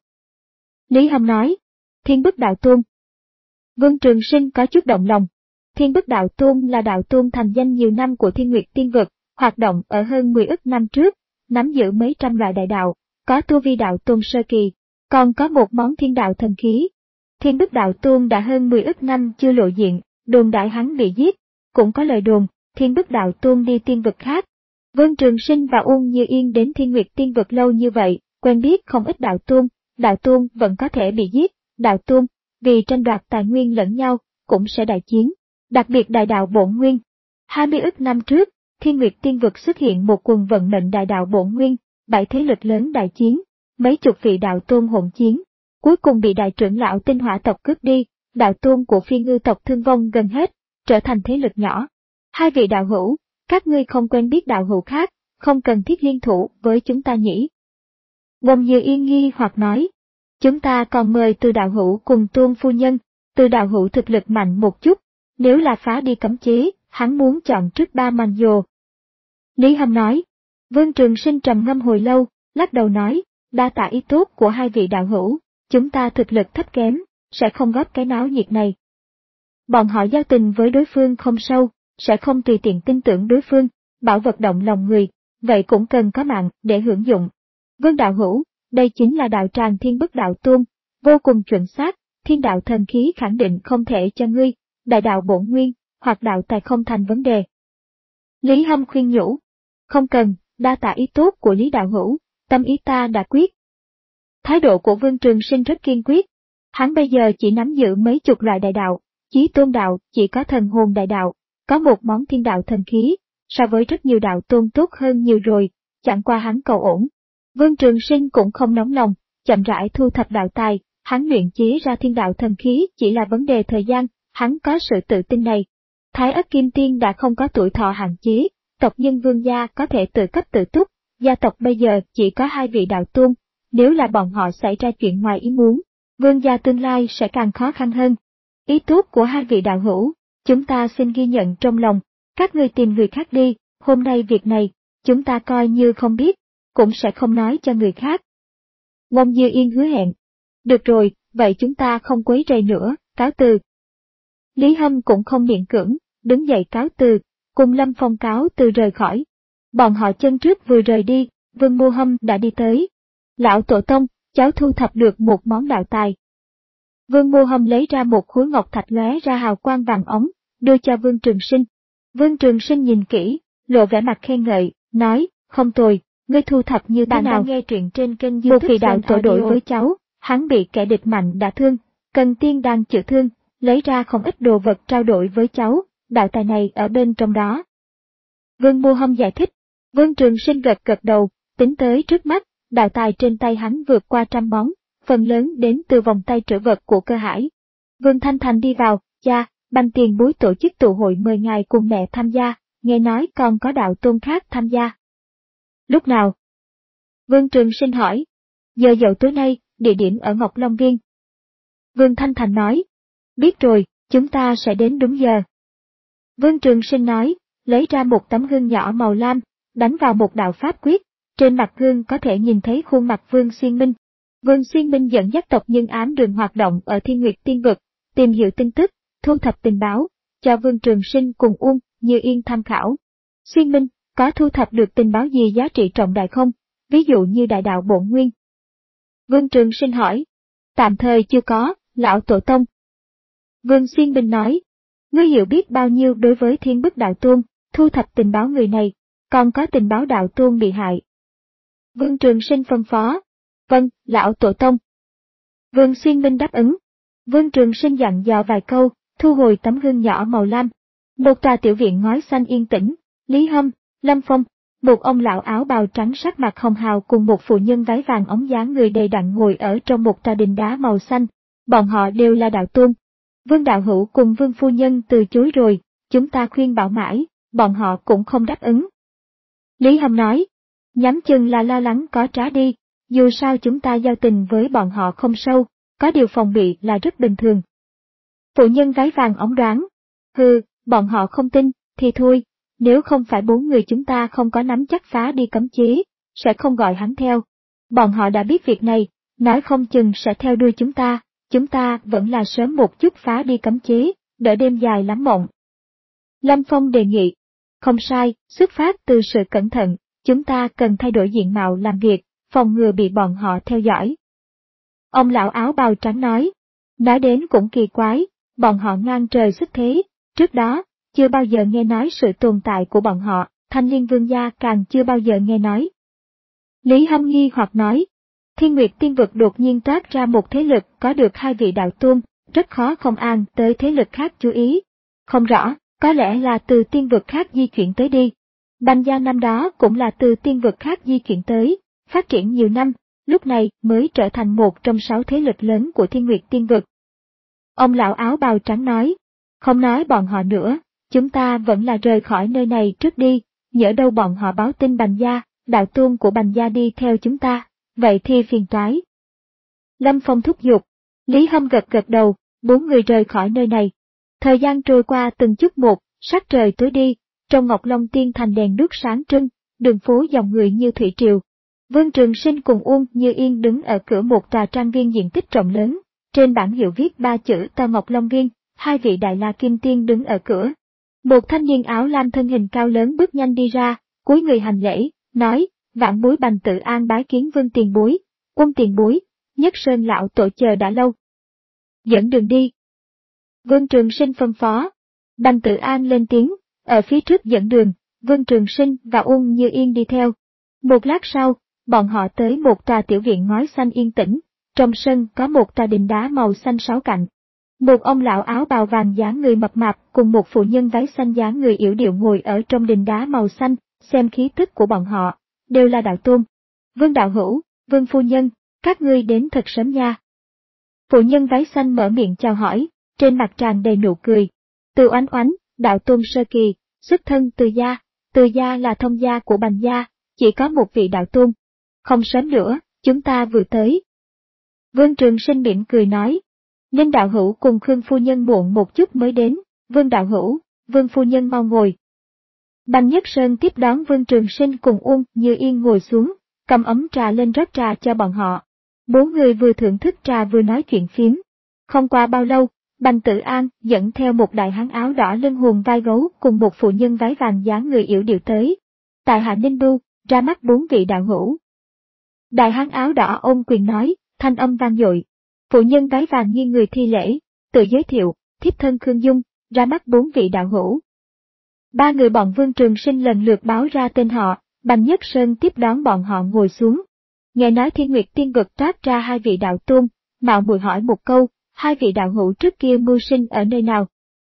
Lý Hâm nói, Thiên Bức đạo tôn. Vương Trường Sinh có chút động lòng. Thiên Bức đạo tôn là đạo tôn thành danh nhiều năm của Thiên Nguyệt Tiên Vực, hoạt động ở hơn mười ức năm trước, nắm giữ mấy trăm loại đại đạo, có tu vi đạo tôn sơ kỳ, còn có một món thiên đạo thần khí. Thiên Bức đạo tôn đã hơn mười ức năm chưa lộ diện, đồn đại hắn bị giết, cũng có lời đồn, Thiên Bức đạo tôn đi tiên vực khác. Vương Trường Sinh và Uông Như Yên đến Thiên Nguyệt Tiên Vực lâu như vậy, quen biết không ít đạo tôn, đạo tôn vẫn có thể bị giết, đạo tôn, vì tranh đoạt tài nguyên lẫn nhau, cũng sẽ đại chiến, đặc biệt đại đạo bổn nguyên. hai mươi ức năm trước, Thiên Nguyệt Tiên Vực xuất hiện một quần vận mệnh đại đạo bổn nguyên, bảy thế lực lớn đại chiến, mấy chục vị đạo tôn hỗn chiến, cuối cùng bị đại trưởng lão Tinh Hỏa tộc cướp đi, đạo tôn của Phi Ngư tộc thương vong gần hết, trở thành thế lực nhỏ. Hai vị đạo hữu, các ngươi không quen biết đạo hữu khác, không cần thiết liên thủ với chúng ta nhỉ? Uông Như Yên nghi hoặc nói, chúng ta còn mời Từ đạo hữu cùng Tôn phu nhân, Từ đạo hữu thực lực mạnh một chút, nếu là phá đi cấm chế, hắn muốn chọn trước ba màn dồ. Lý Hâm nói. Vương Trường Sinh trầm ngâm hồi lâu, lắc đầu nói, đa tạ ý tốt của hai vị đạo hữu, chúng ta thực lực thấp kém, sẽ không góp cái náo nhiệt này. Bọn họ giao tình với đối phương không sâu, sẽ không tùy tiện tin tưởng đối phương, bảo vật động lòng người, vậy cũng cần có mạng để hưởng dụng. Vương đạo hữu, đây chính là đạo tràng Thiên Bức Đạo Tôn, vô cùng chuẩn xác, thiên đạo thần khí khẳng định không thể cho ngươi, đại đạo bổn nguyên, hoặc đạo tài không thành vấn đề. Lý Hâm khuyên nhủ, không cần, đa tạ ý tốt của Lý đạo hữu, tâm ý ta đã quyết. Thái độ của Vương Trường Sinh rất kiên quyết, hắn bây giờ chỉ nắm giữ mấy chục loại đại đạo, Chí Tôn đạo chỉ có thần hồn đại đạo, có một món thiên đạo thần khí, so với rất nhiều đạo tôn tốt hơn nhiều rồi, chẳng qua hắn cầu ổn. Vương Trường Sinh cũng không nóng lòng, chậm rãi thu thập đạo tài, hắn luyện chế ra thiên đạo thần khí chỉ là vấn đề thời gian, hắn có sự tự tin này. Thái Ất Kim Tiên đã không có tuổi thọ hạn chế, tộc nhân Vương gia có thể tự cấp tự túc, gia tộc bây giờ chỉ có hai vị đạo tôn, nếu là bọn họ xảy ra chuyện ngoài ý muốn, Vương gia tương lai sẽ càng khó khăn hơn. Ý tốt của hai vị đạo hữu, chúng ta xin ghi nhận trong lòng, các người tìm người khác đi, hôm nay việc này, chúng ta coi như không biết, cũng sẽ không nói cho người khác. Ngôn Dư Yên hứa hẹn. Được rồi, vậy chúng ta không quấy rầy nữa, cáo từ. Lý Hâm cũng không miễn cưỡng, đứng dậy cáo từ, cùng Lâm Phong cáo từ rời khỏi. Bọn họ chân trước vừa rời đi, Vương Mô Hâm đã đi tới. Lão tổ tông, cháu thu thập được một món đạo tài. Vương Mô Hâm lấy ra một khối ngọc thạch lóe ra hào quang vàng ống, đưa cho Vương Trường Sinh. Vương Trường Sinh nhìn kỹ, lộ vẻ mặt khen ngợi, nói, không tồi, ngươi thu thập như thế nào? Nghe truyện trên kênh YouTube. Một vị đạo tổ đối với cháu, hắn bị kẻ địch mạnh đã thương, cần tiên đan chữa thương, lấy ra không ít đồ vật trao đổi với cháu, đạo tài này ở bên trong đó. Vương Mô Hâm giải thích, Vương Trường Sinh gật gật đầu, tính tới trước mắt, đạo tài trên tay hắn vượt qua trăm món, phần lớn đến từ vòng tay trữ vật của Cơ Hải. Vương Thanh Thành đi vào, cha, Banh Tiền Bối tổ chức tụ hội mời ngài cùng mẹ tham gia, nghe nói còn có đạo tôn khác tham gia. Lúc nào? Vương Trường Sinh hỏi. Giờ dậu tối nay, địa điểm ở Ngọc Long Viên. Vương Thanh Thành nói. Biết rồi, chúng ta sẽ đến đúng giờ. Vương Trường Sinh nói, lấy ra một tấm gương nhỏ màu lam, đánh vào một đạo pháp quyết, trên mặt gương có thể nhìn thấy khuôn mặt Vương Xuyên Minh. Vương Xuyên Minh dẫn dắt tộc nhân ám đường hoạt động ở Thiên Nguyệt Tiên Vực, tìm hiểu tin tức, thu thập tình báo, cho Vương Trường Sinh cùng Uông Như Yên tham khảo. Xuyên Minh, có thu thập được tình báo gì giá trị trọng đại không, ví dụ như đại đạo bổn nguyên? Vương Trường Sinh hỏi. Tạm thời chưa có, lão tổ tông. Vương Xuyên Minh nói. Ngươi hiểu biết bao nhiêu đối với Thiên Bức Đạo Tôn, thu thập tình báo người này, còn có tình báo đạo tôn bị hại. Vương Trường Sinh phân phó. Vâng, lão tổ tông. Vương Xuyên Minh đáp ứng. Vương Trường Sinh dặn dò vài câu, thu hồi tấm gương nhỏ màu lam. Một tòa tiểu viện ngói xanh yên tĩnh, Lý Hâm, Lâm Phong, một ông lão áo bào trắng sắc mặt hồng hào cùng một phụ nhân váy vàng ống dáng người đầy đặn ngồi ở trong một tòa đình đá màu xanh. Bọn họ đều là đạo tôn. Vương đạo hữu cùng Vương phu nhân từ chối rồi, chúng ta khuyên bảo mãi, bọn họ cũng không đáp ứng. Lý Hâm nói, nhắm chừng là lo lắng có trá đi, dù sao chúng ta giao tình với bọn họ không sâu, có điều phòng bị là rất bình thường. Phụ nhân váy vàng ống đoán, hừ, bọn họ không tin, thì thôi, nếu không phải bốn người chúng ta không có nắm chắc phá đi cấm chế, sẽ không gọi hắn theo. Bọn họ đã biết việc này, nói không chừng sẽ theo đuôi chúng ta, chúng ta vẫn là sớm một chút phá đi cấm chế, đỡ đêm dài lắm mộng. Lâm Phong đề nghị, không sai, xuất phát từ sự cẩn thận, chúng ta cần thay đổi diện mạo làm việc, phòng ngừa bị bọn họ theo dõi. Ông lão áo bào trắng nói, nói đến cũng kỳ quái, bọn họ ngang trời xuất thế, trước đó, chưa bao giờ nghe nói sự tồn tại của bọn họ, Thanh Liên Vương gia càng chưa bao giờ nghe nói. Lý Hâm nghi hoặc nói, Thiên Nguyệt Tiên Vực đột nhiên toát ra một thế lực có được hai vị đạo tôn, rất khó không an tới thế lực khác chú ý. Không rõ, có lẽ là từ tiên vực khác di chuyển tới đi. Bành gia năm đó cũng là từ tiên vực khác di chuyển tới, phát triển nhiều năm, lúc này mới trở thành một trong sáu thế lực lớn của Thiên Nguyệt Tiên Vực. Ông lão áo bào trắng nói, không nói bọn họ nữa, chúng ta vẫn là rời khỏi nơi này trước đi, nhỡ đâu bọn họ báo tin Bành gia, đạo tôn của Bành gia đi theo chúng ta, vậy thì phiền toái. Lâm Phong thúc giục, Lý Hâm gật gật đầu, bốn người rời khỏi nơi này. Thời gian trôi qua từng chút một, Sắc trời tối đi, trong Ngọc Long Tiên thành đèn đuốc sáng trưng, đường phố dòng người như thủy triều. Vương Trường Sinh cùng Uông Như Yên đứng ở cửa một tòa trang viên diện tích rộng lớn, trên bảng hiệu viết ba chữ Ta Ngọc Long Viên, hai vị Đại La Kim Tiên đứng ở cửa. Một thanh niên áo lam thân hình cao lớn bước nhanh đi ra, cúi người hành lễ, nói, vạn bối Bành Tự An bái kiến Vương tiền bối, Uông tiền bối, Nhất Sơn lão tổ chờ đã lâu. Dẫn đường đi. Vương Trường Sinh phân phó. Bành Tự An lên tiếng, ở phía trước dẫn đường, Vương Trường Sinh và Uông Như Yên đi theo. Một lát sau, bọn họ tới một tòa tiểu viện ngói xanh yên tĩnh, trong sân có một tòa đình đá màu xanh sáu cạnh. Một ông lão áo bào vàng dáng người mập mạp cùng một phụ nhân váy xanh dáng người yểu điệu ngồi ở trong đình đá màu xanh, xem khí tức của bọn họ, đều là đạo tôn. Vương đạo hữu, Vương phu nhân, các ngươi đến thật sớm nha. Phụ nhân váy xanh mở miệng chào hỏi, trên mặt tràn đầy nụ cười. Từ Oánh Oánh, đạo tôn sơ kỳ, xuất thân Từ gia, Từ gia là thông gia của Bành gia, chỉ có một vị đạo tôn. Không sớm nữa, chúng ta vừa tới. Vương Trường Sinh mỉm cười nói. Ninh đạo hữu cùng Khương phu nhân muộn một chút mới đến, Vương đạo hữu, Vương phu nhân mau ngồi. Bành Nhất Sơn tiếp đón Vương Trường Sinh cùng Uông Như Yên ngồi xuống, cầm ấm trà lên rót trà cho bọn họ. Bốn người vừa thưởng thức trà vừa nói chuyện phiếm. Không qua bao lâu, Bành Tự An dẫn theo một đại hán áo đỏ lưng hùn vai gấu cùng một phụ nhân váy vàng dáng người yểu điệu tới. Tại hạ Ninh Bưu, ra mắt bốn vị đạo hữu. Đại hán áo đỏ ôm quyền nói, thanh âm vang dội. Phụ nhân váy vàng nghiêng người thi lễ, tự giới thiệu, thiếp thân Khương Dung, ra mắt bốn vị đạo hữu. Ba người bọn Vương Trường Sinh lần lượt báo ra tên họ, Bành Nhất Sơn tiếp đón bọn họ ngồi xuống. Nghe nói Thiên Nguyệt Tiên Vực toát ra hai vị đạo tôn, mạo muội hỏi một câu, hai vị đạo hữu trước kia mưu sinh ở nơi nào?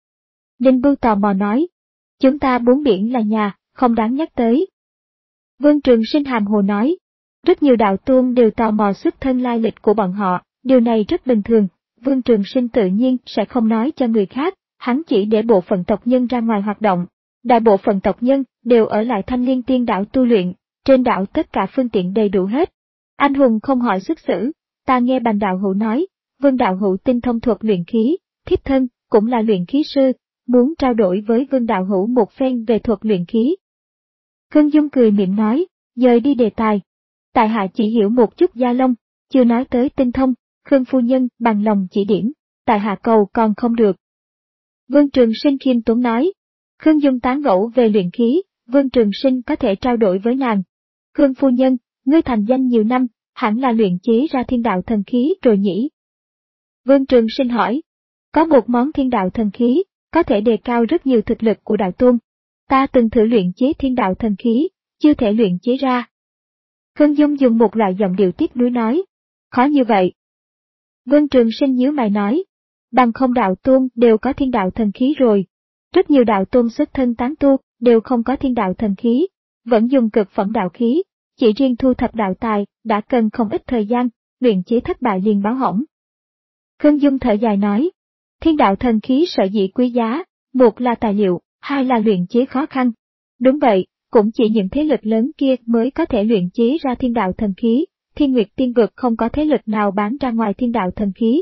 Ninh Bưu tò mò nói, chúng ta bốn biển là nhà, không đáng nhắc tới. Vương Trường Sinh hàm hồ nói, rất nhiều đạo tôn đều tò mò xuất thân lai lịch của bọn họ, điều này rất bình thường, Vương Trường Sinh tự nhiên sẽ không nói cho người khác, hắn chỉ để bộ phận tộc nhân ra ngoài hoạt động. Đại bộ phận tộc nhân đều ở lại Thanh Liên Tiên đảo tu luyện, trên đảo tất cả phương tiện đầy đủ hết. Anh hùng không hỏi xuất xử, ta nghe Bành đạo hữu nói, Vương đạo hữu tinh thông thuật luyện khí, thiếp thân cũng là luyện khí sư, muốn trao đổi với Vương đạo hữu một phen về thuật luyện khí. Khương Dung cười mỉm nói, dời đi đề tài. Tại hạ chỉ hiểu một chút gia lông, chưa nói tới tinh thông, Khương phu nhân bằng lòng chỉ điểm, tại hạ cầu còn không được. Vương Trường Sinh khiêm tốn nói. Khương Dung tán gẫu về luyện khí, Vương Trường Sinh có thể trao đổi với nàng. Khương phu nhân, ngươi thành danh nhiều năm, hẳn là luyện chế ra thiên đạo thần khí rồi nhỉ? Vương Trường Sinh hỏi. Có một món thiên đạo thần khí, có thể đề cao rất nhiều thực lực của đạo tôn. Ta từng thử luyện chế thiên đạo thần khí, chưa thể luyện chế ra. Khương Dung dùng một loại giọng điệu tiếc nuối nói. Khó như vậy. Vương Trường Sinh nhíu mày nói. Bằng không đạo tôn đều có thiên đạo thần khí rồi. Rất nhiều đạo tôn xuất thân tán tu đều không có thiên đạo thần khí, vẫn dùng cực phẩm đạo khí, chỉ riêng thu thập đạo tài đã cần không ít thời gian, luyện chế thất bại liền báo hỏng. Khương Dung thở dài nói, thiên đạo thần khí sở dĩ quý giá, một là tài liệu, hai là luyện chế khó khăn. Đúng vậy, cũng chỉ những thế lực lớn kia mới có thể luyện chế ra thiên đạo thần khí, Thiên Nguyệt Tiên Vực không có thế lực nào bán ra ngoài thiên đạo thần khí.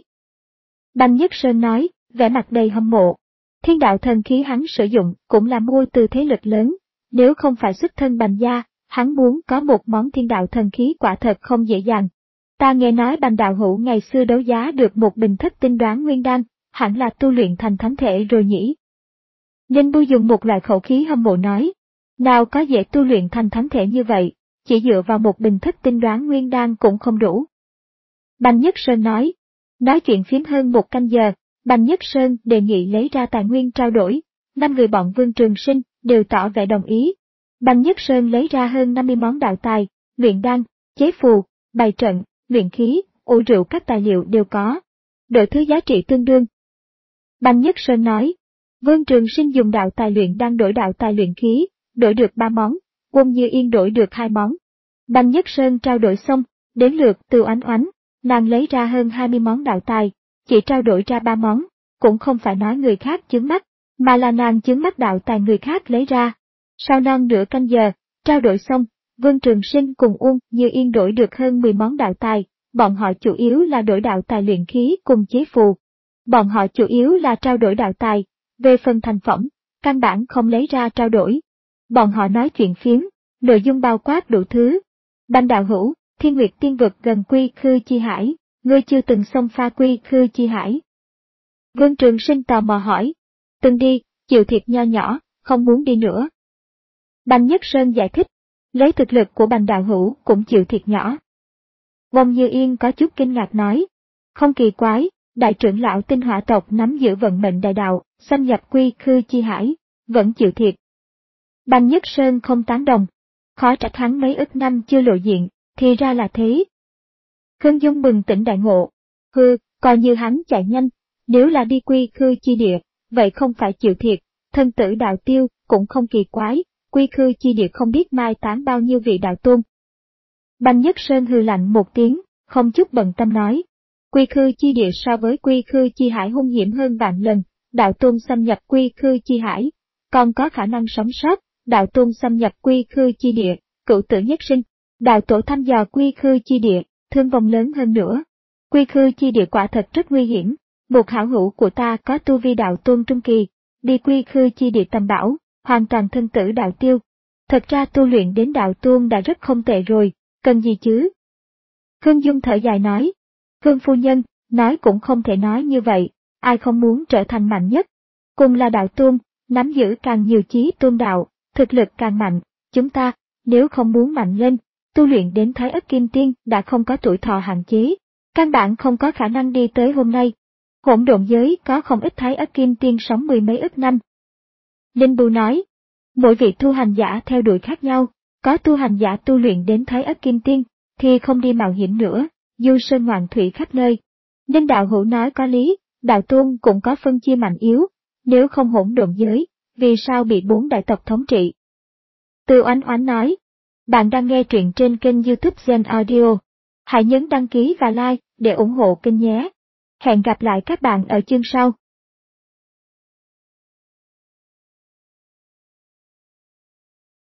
Bành Nhất Sơn nói, vẻ mặt đầy hâm mộ. Thiên đạo thần khí hắn sử dụng cũng là mua từ thế lực lớn, nếu không phải xuất thân Bành gia, hắn muốn có một món thiên đạo thần khí quả thật không dễ dàng. Ta nghe nói Bành đạo hữu ngày xưa đấu giá được một bình thất tinh đoán nguyên đan, hẳn là tu luyện thành thánh thể rồi nhỉ? Ninh Bưu dùng một loại khẩu khí hâm mộ nói, nào có dễ tu luyện thành thánh thể như vậy, chỉ dựa vào một bình thất tinh đoán nguyên đan cũng không đủ. Bành Nhất Sơn nói, nói chuyện phiếm hơn một canh giờ. Bành Nhất Sơn đề nghị lấy ra tài nguyên trao đổi, năm người bọn Vương Trường Sinh đều tỏ vẻ đồng ý. Bành Nhất Sơn lấy ra hơn năm mươi món đạo tài, luyện đan, chế phù, bày trận, luyện khí, ủ rượu các tài liệu đều có. Đổi thứ giá trị tương đương. Bành Nhất Sơn nói, Vương Trường Sinh dùng đạo tài luyện đan đổi đạo tài luyện khí, đổi được ba món, Uông Như Yên đổi được hai món. Bành Nhất Sơn trao đổi xong, đến lượt Từ Oánh Oánh, nàng lấy ra hơn hai mươi món đạo tài. Chỉ trao đổi ra ba món, cũng không phải nói người khác chướng mắt, mà là nàng chướng mắt đạo tài người khác lấy ra. Sau non nửa canh giờ, trao đổi xong, Vương Trường Sinh cùng Uông Như Yên đổi được hơn mười món đạo tài, bọn họ chủ yếu là đổi đạo tài luyện khí cùng chế phù. Bọn họ chủ yếu là trao đổi đạo tài, về phần thành phẩm, căn bản không lấy ra trao đổi. Bọn họ nói chuyện phiếm, nội dung bao quát đủ thứ. Bành đạo hữu, Thiên Nguyệt Tiên Vực gần Quy Khư Chi Hải, ngươi chưa từng xông pha Quy Khư Chi Hải. Vương Trường Sinh tò mò hỏi. Từng đi, chịu thiệt nho nhỏ, không muốn đi nữa. Bành Nhất Sơn giải thích, lấy thực lực của Bành đạo hữu cũng chịu thiệt nhỏ. Vong Như Yên có chút kinh ngạc nói. Không kỳ quái, đại trưởng lão tinh hỏa tộc nắm giữ vận mệnh đại đạo, xâm nhập Quy Khư Chi Hải, vẫn chịu thiệt. Bành Nhất Sơn không tán đồng. Khó trách hắn mấy ức năm chưa lộ diện, thì ra là thế. Khương Dung bừng tỉnh đại ngộ. Hừ, coi như hắn chạy nhanh, nếu là đi Quy Khư Chi Địa, vậy không phải chịu thiệt, thân tử đạo tiêu cũng không kỳ quái, Quy Khư Chi Địa không biết mai táng bao nhiêu vị đạo tôn. Bành Nhất Sơn hừ lạnh một tiếng, không chút bận tâm nói. Quy Khư Chi Địa so với Quy Khư Chi Hải hung hiểm hơn vạn lần, đạo tôn xâm nhập Quy Khư Chi Hải, còn có khả năng sống sót, đạo tôn xâm nhập Quy Khư Chi Địa, cửu tử nhất sinh, đạo tổ thăm dò Quy Khư Chi Địa, thương vong lớn hơn nữa. Quy Khư Chi Địa quả thật rất nguy hiểm, một hảo hữu của ta có tu vi đạo tôn trung kỳ, đi Quy Khư Chi Địa tầm bảo, hoàn toàn thân tử đạo tiêu. Thật ra tu luyện đến đạo tôn đã rất không tệ rồi, cần gì chứ? Khương Dung thở dài nói. Khương phu nhân, nói cũng không thể nói như vậy, ai không muốn trở thành mạnh nhất. Cùng là đạo tôn, nắm giữ càng nhiều chí tôn đạo, thực lực càng mạnh, chúng ta, nếu không muốn mạnh lên, tu luyện đến Thái Ất Kim Tiên đã không có tuổi thọ hạn chế, căn bản không có khả năng đi tới hôm nay. Hỗn độn giới có không ít Thái Ất Kim Tiên sống mười mấy ức năm. Linh Bưu nói, mỗi vị tu hành giả theo đuổi khác nhau, có tu hành giả tu luyện đến Thái Ất Kim Tiên, thì không đi mạo hiểm nữa, du sơn ngoạn thủy khắp nơi. Nên đạo hữu nói có lý, đạo tôn cũng có phân chia mạnh yếu, nếu không hỗn độn giới, vì sao bị bốn đại tộc thống trị? Từ Oánh Oánh nói, bạn đang nghe truyện trên kênh YouTube Gen Audio. Hãy nhấn đăng ký và like để ủng hộ kênh nhé. Hẹn gặp lại các bạn ở chương sau.